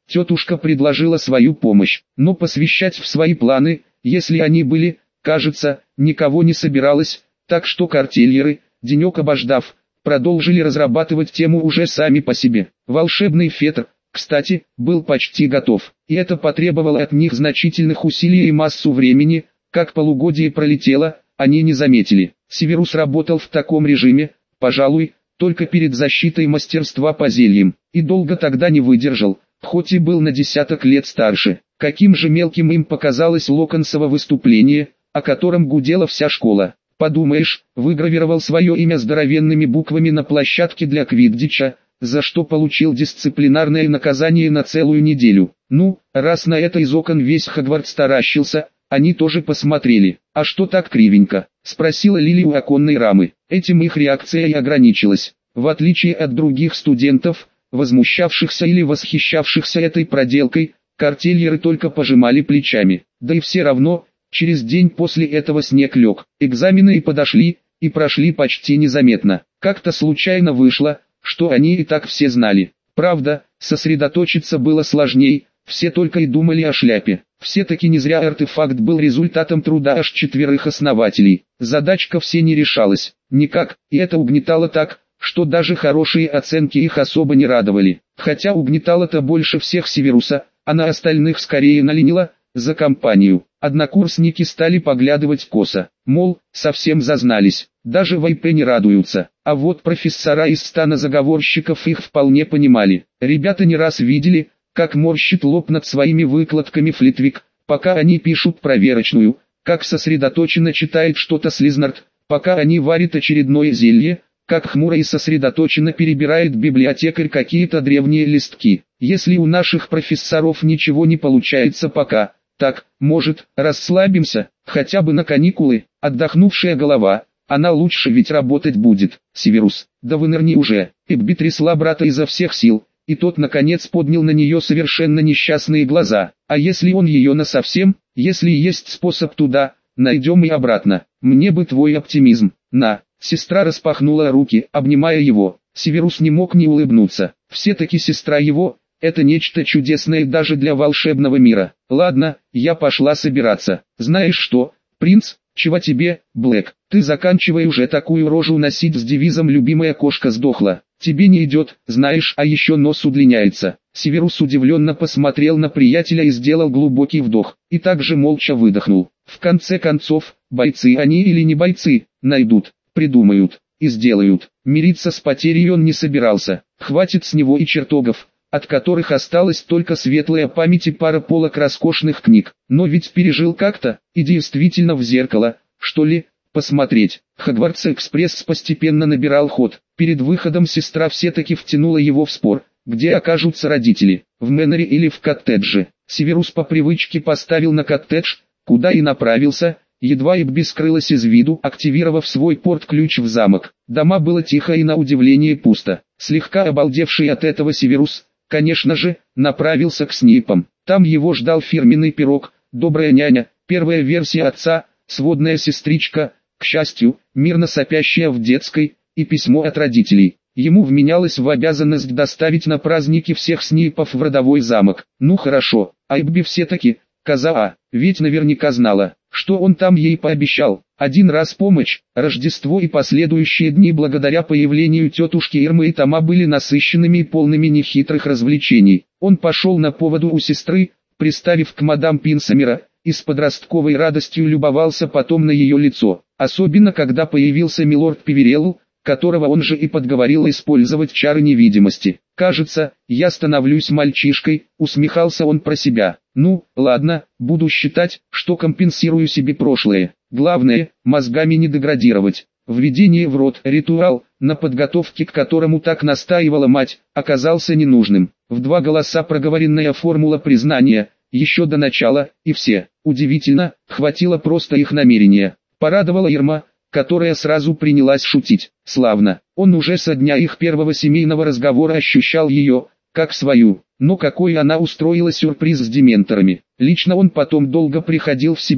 Тетушка предложила свою помощь, но посвящать в свои планы, если они были, кажется, никого не собиралась, так что картельеры, денек обождав, продолжили разрабатывать тему уже сами по себе. Волшебный фетр, кстати, был почти готов, и это потребовало от них значительных усилий и массу времени. Как полугодие пролетело, они не заметили. Северус работал в таком режиме, пожалуй, только перед защитой мастерства по зельям, и долго тогда не выдержал, хоть и был на десяток лет старше. Каким же мелким им показалось Локонсово выступление, о котором гудела вся школа. Подумаешь, выгравировал свое имя здоровенными буквами на площадке для квиддича, за что получил дисциплинарное наказание на целую неделю. Ну, раз на это из окон весь Хогвартс таращился, они тоже посмотрели. «А что так кривенько?» — спросила Лили у оконной рамы. Этим их реакция и ограничилась. В отличие от других студентов, возмущавшихся или восхищавшихся этой проделкой, картельеры только пожимали плечами. Да и все равно, через день после этого снег лег. Экзамены и подошли, и прошли почти незаметно. Как-то случайно вышло, что они и так все знали. Правда, сосредоточиться было сложней, все только и думали о шляпе. Все-таки не зря артефакт был результатом труда аж четверых основателей. Задачка все не решалась, никак, и это угнетало так, что даже хорошие оценки их особо не радовали. Хотя угнетало-то больше всех Северуса, а на остальных скорее налинило, за компанию. Однокурсники стали поглядывать косо, мол, совсем зазнались, даже в ИП не радуются. А вот профессора из стана заговорщиков их вполне понимали. Ребята не раз видели, как морщит лоб над своими выкладками Флитвик, пока они пишут проверочную, как сосредоточенно читает что-то Слизнард, пока они варят очередное зелье, как хмуро и сосредоточенно перебирает библиотекарь какие-то древние листки. Если у наших профессоров ничего не получается пока, так, может, расслабимся, хотя бы на каникулы, отдохнувшая голова, она лучше ведь работать будет. Северус, да вынырни уже. Эбби трясла брата изо всех сил, и тот наконец поднял на нее совершенно несчастные глаза. А если он ее насовсем, если есть способ туда, найдем и обратно. Мне бы твой оптимизм. На. Сестра распахнула руки, обнимая его. Северус не мог не улыбнуться. Все-таки сестра его, это нечто чудесное даже для волшебного мира. Ладно, я пошла собираться. Знаешь что, принц, чего тебе, Блэк, ты заканчивай уже такую рожу носить с девизом «любимая кошка сдохла». Тебе не идет, знаешь, а еще нос удлиняется. Северус удивленно посмотрел на приятеля и сделал глубокий вдох, и также молча выдохнул. В конце концов, бойцы они или не бойцы, найдут, придумают и сделают. Мириться с потерей он не собирался. Хватит с него и чертогов, от которых осталась только светлая память и пара полок роскошных книг. Но ведь пережил как-то, и действительно в зеркало, что ли, посмотреть. Хогвартс-экспресс постепенно набирал ход. Перед выходом сестра все-таки втянула его в спор, где окажутся родители, в Мэннере или в коттедже. Северус по привычке поставил на коттедж, куда и направился, едва Эбби скрылась из виду, активировав свой порт-ключ в замок. Дома было тихо и на удивление пусто. Слегка обалдевший от этого Северус, конечно же, направился к Снейпам. Там его ждал фирменный пирог, добрая няня, первая версия отца, сводная сестричка, к счастью, мирно сопящая в детской, и письмо от родителей. Ему вменялось в обязанность доставить на праздники всех Снейпов в родовой замок. Ну хорошо, а Эбби все-таки, коза А, ведь наверняка знала, что он там ей пообещал. Один раз помощь, Рождество и последующие дни благодаря появлению тетушки Ирмы и Тома были насыщенными и полными нехитрых развлечений. Он пошел на поводу у сестры, приставив к мадам Пинсамера, и с подростковой радостью любовался потом на ее лицо. Особенно когда появился милорд Певерелл, которого он же и подговорил использовать чары невидимости. «Кажется, я становлюсь мальчишкой», — усмехался он про себя. «Ну, ладно, буду считать, что компенсирую себе прошлое. Главное, мозгами не деградировать». Введение в рот, ритуал, на подготовке к которому так настаивала мать, оказался ненужным. В два голоса проговоренная формула признания, еще до начала, и все. Удивительно, хватило просто их намерения. Порадовала Ирма, которая сразу принялась шутить. Славно, он уже со дня их первого семейного разговора ощущал ее, как свою. Но какой она устроила сюрприз с дементорами. Лично он потом долго приходил в себя,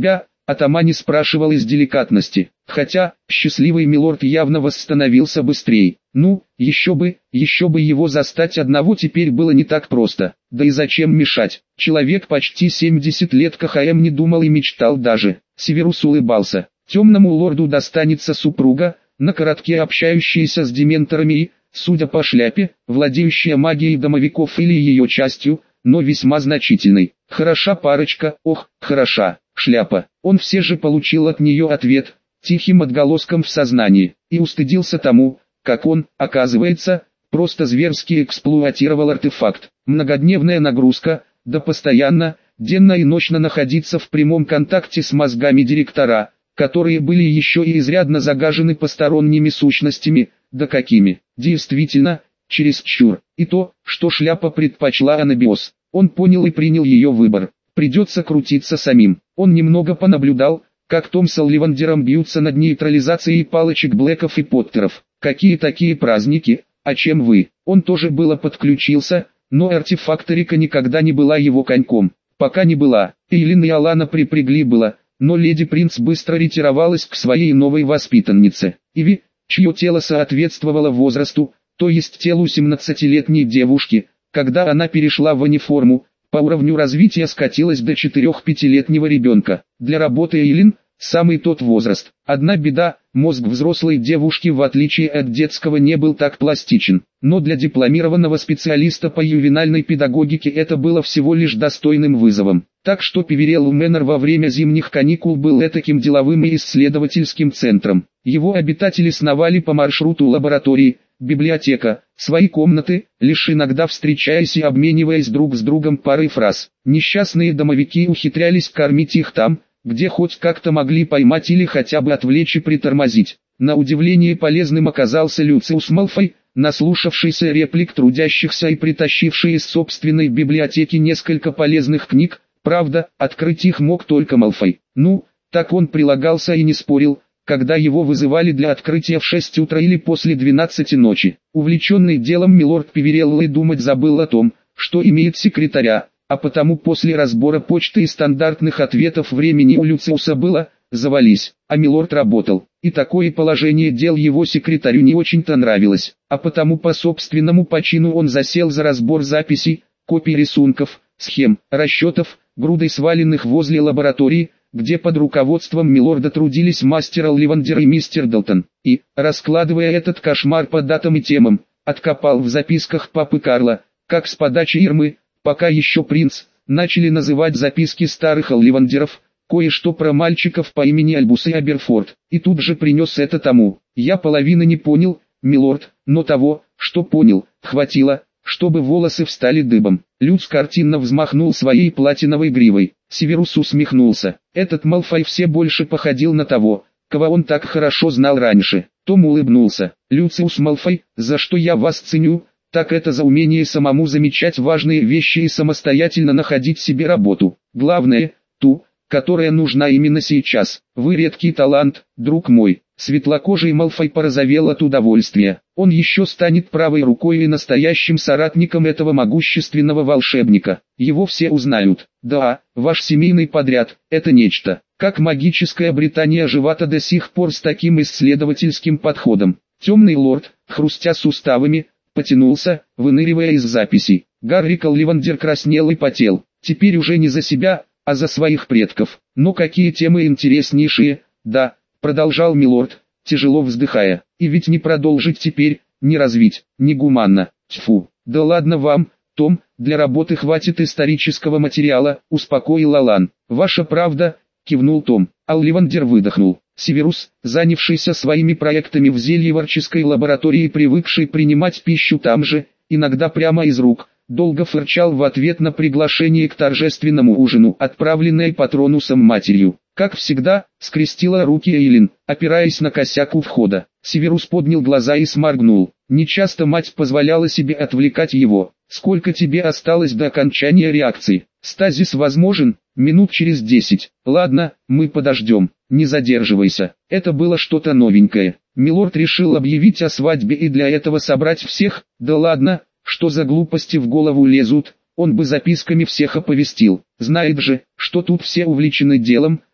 Атамани спрашивал из деликатности, хотя, счастливый милорд явно восстановился быстрее. Ну, еще бы, еще бы его застать одного теперь было не так просто, да и зачем мешать? Человек почти семьдесят лет КХМ не думал и мечтал даже. Северус улыбался. Темному лорду достанется супруга, на коротке общающаяся с дементорами и, судя по шляпе, владеющая магией домовиков или ее частью, но весьма значительной. Хороша парочка, ох, хороша, шляпа. Он все же получил от нее ответ, тихим отголоском в сознании, и устыдился тому, как он, оказывается, просто зверски эксплуатировал артефакт. Многодневная нагрузка, да постоянно, денно и ночно находиться в прямом контакте с мозгами директора, которые были еще и изрядно загажены посторонними сущностями, да какими, действительно, чересчур. И то, что шляпа предпочла анабиоз, он понял и принял ее выбор. Придется крутиться самим. Он немного понаблюдал, как Том с Олливандером бьются над нейтрализацией палочек Блэков и Поттеров. Какие такие праздники, а чем вы? Он тоже было подключился, но артефакторика никогда не была его коньком. Пока не была. Эйлин и Алана припрягли было, но леди Принц быстро ретировалась к своей новой воспитаннице. Иви, чье тело соответствовало возрасту, то есть телу семнадцатилетней девушки, когда она перешла в униформу, по уровню развития скатилась до четырёх-пятилетнего ребенка. Для работы Эйлин самый тот возраст. Одна беда, мозг взрослой девушки в отличие от детского не был так пластичен. Но для дипломированного специалиста по ювенальной педагогике это было всего лишь достойным вызовом. Так что Певерелл Мэннер во время зимних каникул был этаким деловым и исследовательским центром. Его обитатели сновали по маршруту лаборатории, библиотека, свои комнаты, лишь иногда встречаясь и обмениваясь друг с другом парой фраз. Несчастные домовики ухитрялись кормить их там, где хоть как-то могли поймать или хотя бы отвлечь и притормозить. На удивление полезным оказался Люциус Малфой, наслушавшийся реплик трудящихся и притащивший из собственной библиотеки несколько полезных книг. Правда, открыть их мог только Малфой. Ну, так он прилагался и не спорил, когда его вызывали для открытия в шесть утра или после двенадцати ночи. Увлеченный делом милорд Певерелл и думать забыл о том, что имеет секретаря, а потому после разбора почты и стандартных ответов времени у Люциуса было «завались», а милорд работал. И такое положение дел его секретарю не очень-то нравилось, а потому по собственному почину он засел за разбор записей, копий рисунков, схем, расчетов, грудой сваленных возле лаборатории, где под руководством милорда трудились мастер Олливандер и мистер Далтон, и, раскладывая этот кошмар по датам и темам, откопал в записках папы Карла, как с подачи Ирмы, пока еще принц, начали называть записки старых Олливандеров, кое-что про мальчиков по имени Альбус и Аберфорд, и тут же принес это тому. Я половины не понял, милорд, но того, что понял, хватило, чтобы волосы встали дыбом. Люц картинно взмахнул своей платиновой гривой. Северус усмехнулся. Этот Малфой все больше походил на того, кого он так хорошо знал раньше. Том улыбнулся. Люциус Малфой, за что я вас ценю, так это за умение самому замечать важные вещи и самостоятельно находить себе работу. Главное, ту, которая нужна именно сейчас. Вы редкий талант, друг мой. Светлокожий Малфой порозовел от удовольствия. Он еще станет правой рукой и настоящим соратником этого могущественного волшебника. Его все узнают. Да, ваш семейный подряд – это нечто. Как магическая Британия жива-то до сих пор с таким исследовательским подходом. Темный лорд, хрустя суставами, потянулся, выныривая из записей. Гаррик Олливандер краснел и потел. Теперь уже не за себя, а за своих предков. Но какие темы интереснейшие, да. Продолжал милорд, тяжело вздыхая. И ведь не продолжить теперь, не развить, не гуманно. Тьфу, да ладно вам, Том, для работы хватит исторического материала, успокоил Алан. Ваша правда, кивнул Том. Олливандер выдохнул. Северус, занявшийся своими проектами в зельеварческой лаборатории, привыкший принимать пищу там же, иногда прямо из рук, долго фырчал в ответ на приглашение к торжественному ужину, отправленное Патронусом матерью. Как всегда, скрестила руки Эйлин, опираясь на косяк у входа. Северус поднял глаза и сморгнул. Нечасто мать позволяла себе отвлекать его. Сколько тебе осталось до окончания реакции? Стазис возможен? Минут через десять. Ладно, мы подождем. Не задерживайся. Это было что-то новенькое. Милорд решил объявить о свадьбе и для этого собрать всех. Да ладно, что за глупости в голову лезут. Он бы записками всех оповестил. Знает же, что тут все увлечены делом.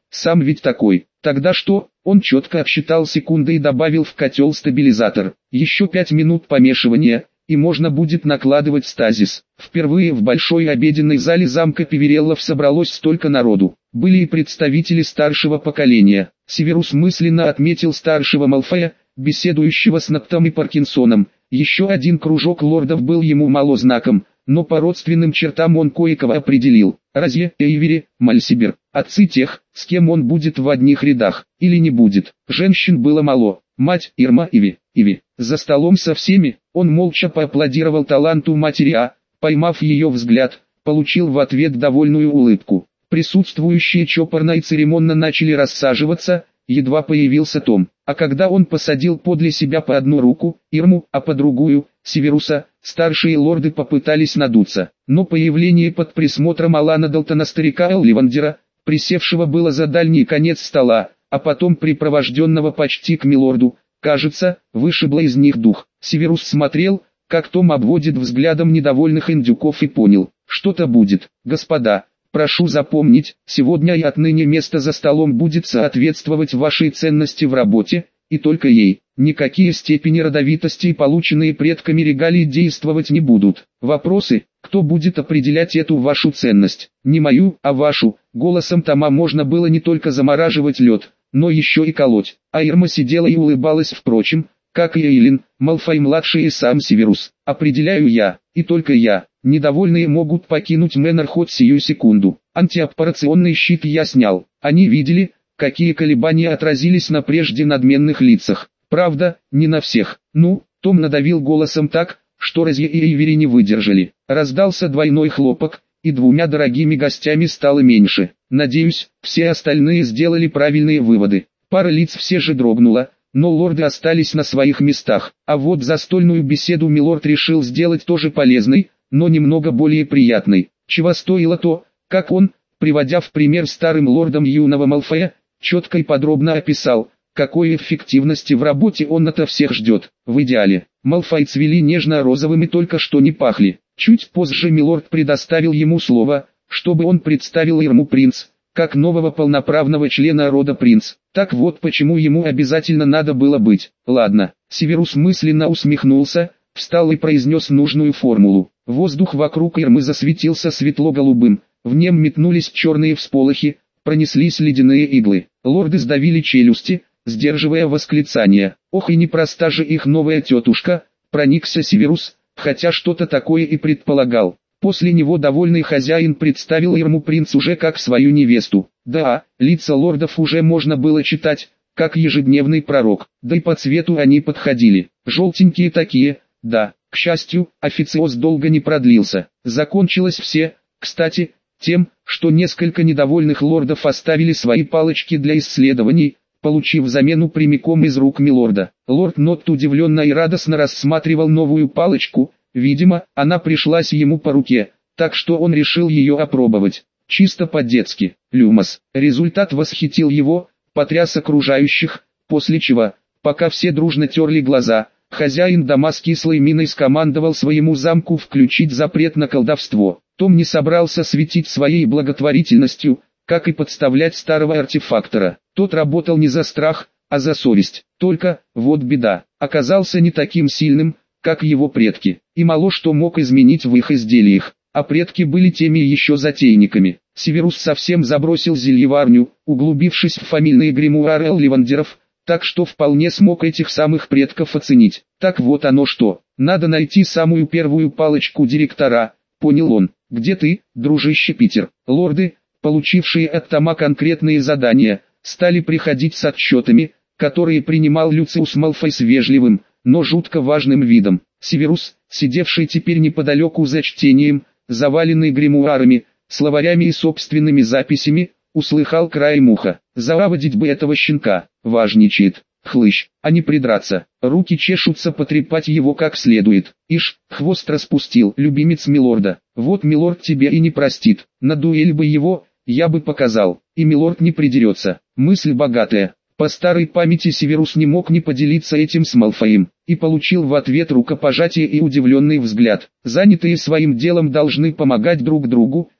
сам ведь такой. Тогда что? Он четко обсчитал секунды и добавил в котел стабилизатор. Еще пять минут помешивания, и можно будет накладывать стазис. Впервые в большой обеденной зале замка Пивереллов собралось столько народу. Были и представители старшего поколения. Северус мысленно отметил старшего Малфоя, беседующего с Ноктом и Паркинсоном. Еще один кружок лордов был ему мало знаком, но по родственным чертам он кое-кого определил. Розье, Эйвери, Мальсибер, отцы тех, с кем он будет в одних рядах, или не будет. Женщин было мало. Мать, Ирма, Иви, Иви. За столом со всеми, он молча поаплодировал таланту матери, а, поймав ее взгляд, получил в ответ довольную улыбку. Присутствующие чопорно и церемонно начали рассаживаться, едва появился Том. А когда он посадил подле себя по одну руку Ирму, а по другую Северуса, старшие лорды попытались надуться. Но появление под присмотром Алана Далтона старика Элливандера, присевшего было за дальний конец стола, а потом припровожденного почти к милорду, кажется, вышибло из них дух. Северус смотрел, как Том обводит взглядом недовольных индюков, и понял, что-то будет. Господа, прошу запомнить, сегодня и отныне место за столом будет соответствовать вашей ценности в работе, и только ей. Никакие степени родовитости и полученные предками регалии действовать не будут. Вопросы, кто будет определять эту вашу ценность? Не мою, а вашу. Голосом Тома можно было не только замораживать лед, но еще и колоть. А Ирма сидела и улыбалась, впрочем, как и Эйлин, Малфой-младший и сам Северус. Определяю я, и только я. Недовольные могут покинуть Мэннер хоть сию секунду. Антиаппарационный щит я снял. Они видели, какие колебания отразились на прежде надменных лицах. Правда, не на всех. Ну, Том надавил голосом так, что Розье и Эйвери не выдержали. Раздался двойной хлопок, и двумя дорогими гостями стало меньше. Надеюсь, все остальные сделали правильные выводы. Пара лиц все же дрогнула, но лорды остались на своих местах. А вот застольную беседу милорд решил сделать тоже полезной, но немного более приятной. Чего стоило то, как он, приводя в пример старым лордом юного Малфоя, четко и подробно описал, какой эффективности в работе он ото всех ждет. В идеале, Малфой цвели нежно-розовым и только что не пахли. Чуть позже милорд предоставил ему слово, чтобы он представил Ирму Принц, как нового полноправного члена рода Принц. Так вот почему ему обязательно надо было быть. Ладно, Северус мысленно усмехнулся, встал и произнес нужную формулу. Воздух вокруг Ирмы засветился светло-голубым, в нем метнулись черные всполохи, пронеслись ледяные иглы. Лорды сдавили челюсти, сдерживая восклицания. Ох, и непроста же их новая тетушка, проникся Северус, хотя что-то такое и предполагал. После него довольный хозяин представил Ирму Принц уже как свою невесту. Да, лица лордов уже можно было читать, как ежедневный пророк, да и по цвету они подходили. Желтенькие такие, да. К счастью, официоз долго не продлился. Закончилось все, кстати, тем, что несколько недовольных лордов оставили свои палочки для исследований, получив замену прямиком из рук милорда. Лорд Нотт удивленно и радостно рассматривал новую палочку, видимо, она пришлась ему по руке, так что он решил ее опробовать. Чисто по-детски. Люмос. Результат восхитил его, потряс окружающих, после чего, пока все дружно терли глаза, хозяин дома с кислой миной скомандовал своему замку включить запрет на колдовство. Том не собрался светить своей благотворительностью, как и подставлять старого артефактора. Тот работал не за страх, а за совесть. Только, вот беда, оказался не таким сильным, как его предки, и мало что мог изменить в их изделиях, а предки были теми еще затейниками. Северус совсем забросил зельеварню, углубившись в фамильные гримуары Элливандеров, так что вполне смог этих самых предков оценить. Так вот оно что, надо найти самую первую палочку директора, понял он. Где ты, дружище Питер? Лорды, получившие от Тома конкретные задания, стали приходить с отчетами, которые принимал Люциус Малфой с вежливым, но жутко важным видом. Северус, сидевший теперь неподалеку за чтением, заваленный гримуарами, словарями и собственными записями, услыхал краем уха. Заводить бы этого щенка, важничает, хлыщ, а не придраться. Руки чешутся потрепать его как следует. Ишь, хвост распустил, любимец милорда. Вот милорд тебе и не простит. На дуэль бы его, я бы показал, и милорд не придерется. Мысль богатая. По старой памяти Северус не мог не поделиться этим с Малфоем, и получил в ответ рукопожатие и удивленный взгляд. Занятые своим делом должны помогать друг другу,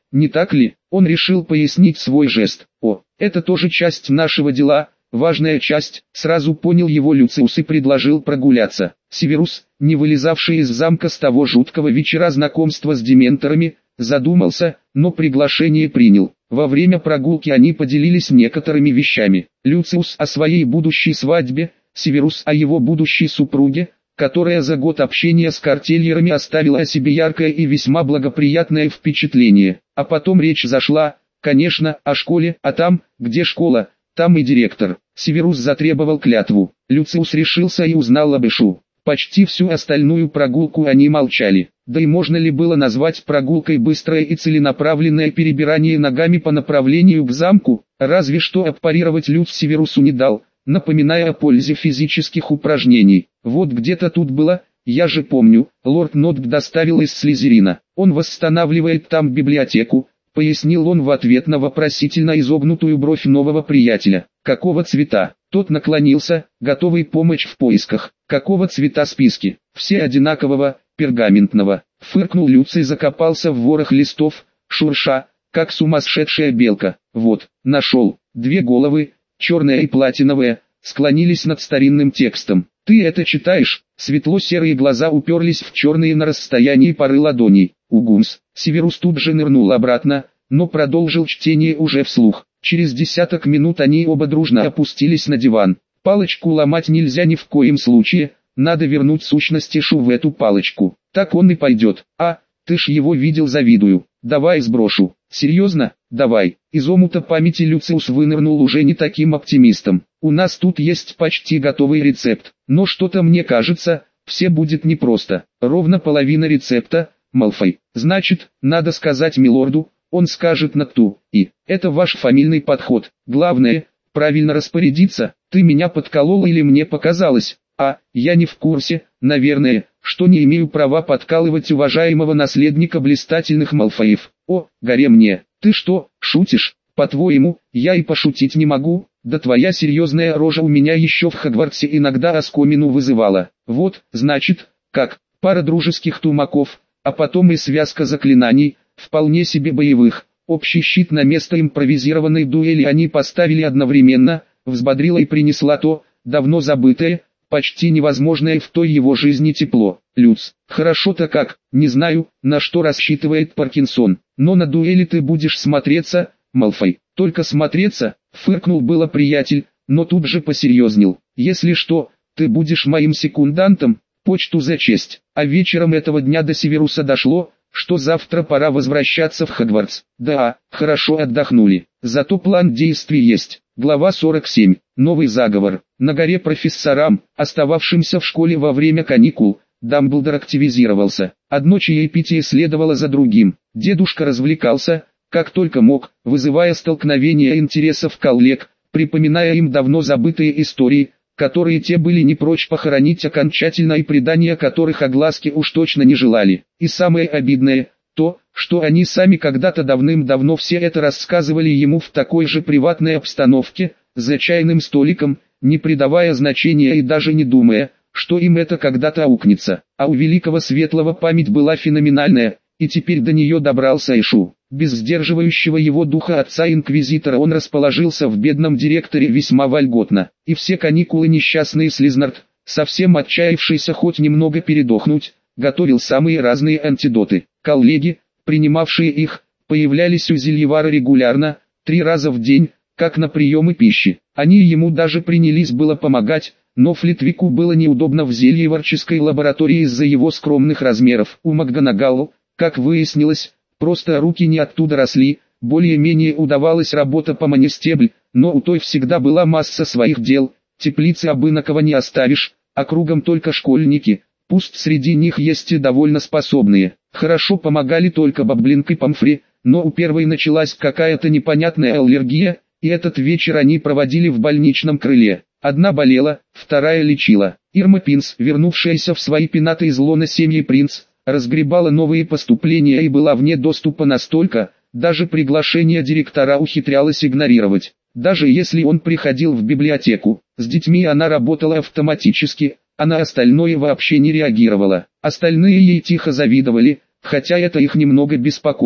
не так ли? Он решил пояснить свой жест. О, это тоже часть нашего дела, важная часть, сразу понял его Люциус и предложил прогуляться. Северус, не вылезавший из замка с того жуткого вечера знакомства с дементорами, задумался, но приглашение принял. Во время прогулки они поделились некоторыми вещами. Люциус о своей будущей свадьбе, Северус о его будущей супруге, которая за год общения с картельерами оставила о себе яркое и весьма благоприятное впечатление. А потом речь зашла, конечно, о школе, а там, где школа, там и директор. Северус затребовал клятву. Люциус решился и узнал об Эшу. Почти всю остальную прогулку они молчали. Да и можно ли было назвать прогулкой быстрое и целенаправленное перебирание ногами по направлению к замку? Разве что аппарировать Люц Северусу не дал, напоминая о пользе физических упражнений. Вот где-то тут было, я же помню, лорд Нотк доставил из Слизерина. Он восстанавливает там библиотеку, пояснил он в ответ на вопросительно изогнутую бровь нового приятеля. Какого цвета? Тот наклонился, готовый помочь в поисках. Какого цвета списки? Все одинакового, пергаментного. Фыркнул Люций, закопался в ворох листов, шурша, как сумасшедшая белка. Вот, нашел. Две головы, черная и платиновая, склонились над старинным текстом. Ты это читаешь? Светло-серые глаза уперлись в черные на расстоянии пары ладоней. Угумс. Северус тут же нырнул обратно, но продолжил чтение уже вслух. Через десяток минут они оба дружно опустились на диван. Палочку ломать нельзя ни в коем случае, надо вернуть сущность Эшу в эту палочку. Так он и пойдет. А, ты ж его видел, завидую. Давай сброшу. Серьезно? Давай. Из омута памяти Люциус вынырнул уже не таким оптимистом. У нас тут есть почти готовый рецепт, но что-то мне кажется, все будет непросто. Ровно половина рецепта, Малфой. Значит, надо сказать милорду, он скажет Нокту, и это ваш фамильный подход. Главное, правильно распорядиться. Ты меня подколол или мне показалось? А, я не в курсе, наверное, что не имею права подкалывать уважаемого наследника блистательных Малфоев. О, горе мне, ты что, шутишь? По-твоему, я и пошутить не могу? Да твоя серьезная рожа у меня еще в Хогвартсе иногда оскомину вызывала. Вот, значит, как, пара дружеских тумаков, а потом и связка заклинаний, вполне себе боевых. Общий щит на место импровизированной дуэли они поставили одновременно, взбодрила и принесла то, давно забытое, почти невозможное в той его жизни тепло. Люц, хорошо-то как, не знаю, на что рассчитывает Паркинсон, но на дуэли ты будешь смотреться, Малфой. Только смотреться, фыркнул было приятель, но тут же посерьезнел. Если что, ты будешь моим секундантом, почту за честь. А вечером этого дня до Северуса дошло, что завтра пора возвращаться в Хогвартс. Да, хорошо отдохнули. Зато план действий есть. Глава сорок семь. Новый заговор. На горе профессорам, остававшимся в школе во время каникул, Дамблдор активизировался. Одно чаепитие следовало за другим. Дедушка развлекался, как только мог, вызывая столкновения интересов коллег, припоминая им давно забытые истории, которые те были не прочь похоронить окончательно и предания которых огласки уж точно не желали. И самое обидное, то, что они сами когда-то давным-давно все это рассказывали ему в такой же приватной обстановке, за чайным столиком, не придавая значения и даже не думая, что им это когда-то аукнется. А у великого светлого память была феноменальная, и теперь до нее добрался Эшу. Без сдерживающего его духа отца-инквизитора он расположился в бедном директоре весьма вольготно. И все каникулы несчастный Слизнард, совсем отчаявшийся хоть немного передохнуть, готовил самые разные антидоты. Коллеги, принимавшие их, появлялись у Зельевара регулярно, три раза в день, как на приемы пищи. Они ему даже принялись было помогать, но Флитвику было неудобно в зельеварческой лаборатории из-за его скромных размеров. У МакГонагалл, как выяснилось, просто руки не оттуда росли, более-менее удавалась работа по манистебль, но у той всегда была масса своих дел, теплицы абы на кого не оставишь, а кругом только школьники, пусть среди них есть и довольно способные. Хорошо помогали только Баблинг и Помфри, но у первой началась какая-то непонятная аллергия, и этот вечер они проводили в больничном крыле. Одна болела, вторая лечила. Ирма Пинс, вернувшаяся в свои пенаты из лона семьи Принц, разгребала новые поступления и была вне доступа настолько, даже приглашение директора ухитрялась игнорировать. Даже если он приходил в библиотеку, с детьми она работала автоматически, а на остальное вообще не реагировала. Остальные ей тихо завидовали, хотя это их немного беспокоило.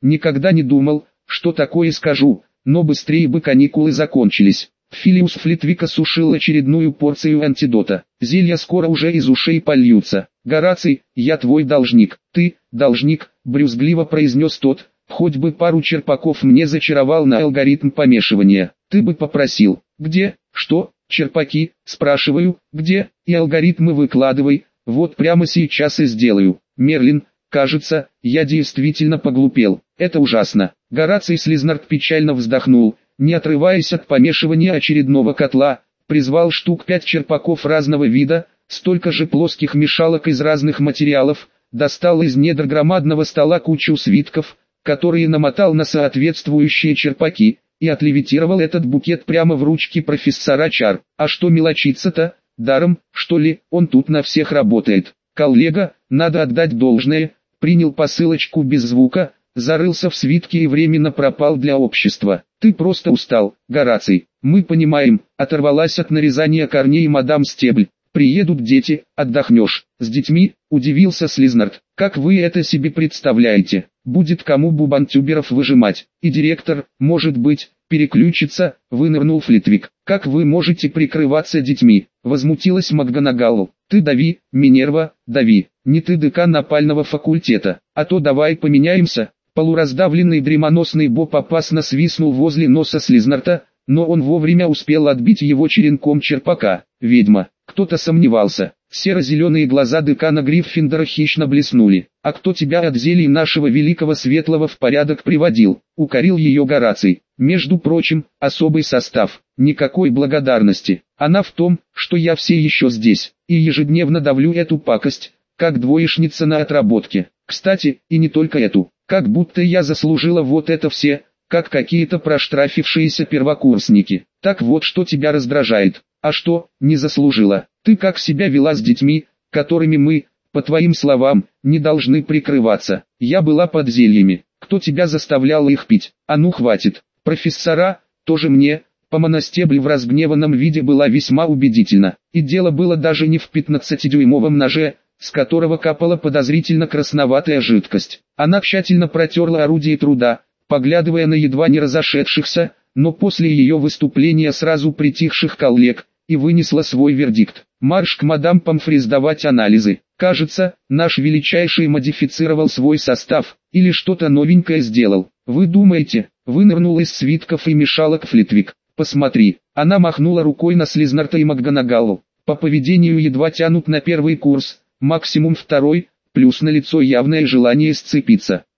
Никогда не думал, что такое скажу, но быстрее бы каникулы закончились. Филиус Флитвик осушил очередную порцию антидота. Зелья скоро уже из ушей польются. «Гораций, я твой должник». «Ты, должник», брюзгливо произнес тот, «хоть бы пару черпаков мне зачаровал на алгоритм помешивания. Ты бы попросил». «Где? Что? Черпаки?» «Спрашиваю, где? И алгоритмы выкладывай, вот прямо сейчас и сделаю». «Мерлин, кажется, я действительно поглупел. Это ужасно». Гораций Слизнард печально вздохнул, не отрываясь от помешивания очередного котла, призвал штук пять черпаков разного вида, столько же плоских мешалок из разных материалов, достал из недр громадного стола кучу свитков, которые намотал на соответствующие черпаки, и отлевитировал этот букет прямо в ручки профессора Чар. А что мелочиться-то? Даром, что ли, он тут на всех работает. Коллега, надо отдать должное, принял посылочку без звука, зарылся в свитке и временно пропал для общества. Ты просто устал, Гораций. Мы понимаем, оторвалась от нарезания корней мадам Стебль. Приедут дети, отдохнешь. С детьми, удивился Слизнард. Как вы это себе представляете? Будет кому бубантюберов выжимать. И директор, может быть, переключится, вынырнул Флитвик. Как вы можете прикрываться детьми? Возмутилась МакГонагалл. Ты дави, Минерва, дави. Не ты декан опального факультета. А то давай поменяемся. Полураздавленный дремоносный Боб опасно свистнул возле носа Слизнарда, но он вовремя успел отбить его черенком черпака. Ведьма. Кто-то сомневался. Серо-зеленые глаза декана Гриффиндора хищно блеснули. «А кто тебя от зелий нашего великого светлого в порядок приводил?» — укорил ее Гораций. «Между прочим, особый состав. Никакой благодарности. Она в том, что я все еще здесь, и ежедневно давлю эту пакость, как двоечница на отработке. Кстати, и не только эту. Как будто я заслужила вот это все, как какие-то проштрафившиеся первокурсники. Так вот, что тебя раздражает. А что, не заслужила? Ты как себя вела с детьми, которыми мы, по твоим словам, не должны прикрываться? Я была под зельями. Кто тебя заставлял их пить? А ну хватит. Профессора, тоже мне, по Монастебль в разгневанном виде была весьма убедительна. И дело было даже не в пятнадцатидюймовом ноже, с которого капала подозрительно красноватая жидкость. Она тщательно протерла орудие труда, поглядывая на едва не разошедшихся, но после ее выступления сразу притихших коллег, и вынесла свой вердикт. Марш к мадам Помфри сдавать анализы. Кажется, наш величайший модифицировал свой состав, или что-то новенькое сделал. Вы думаете? Вынырнул из свитков и мешалок Флитвик. Посмотри. Она махнула рукой на Слизнарда и МакГонагалл. По поведению едва тянут на первый курс, максимум второй, плюс налицо явное желание сцепиться.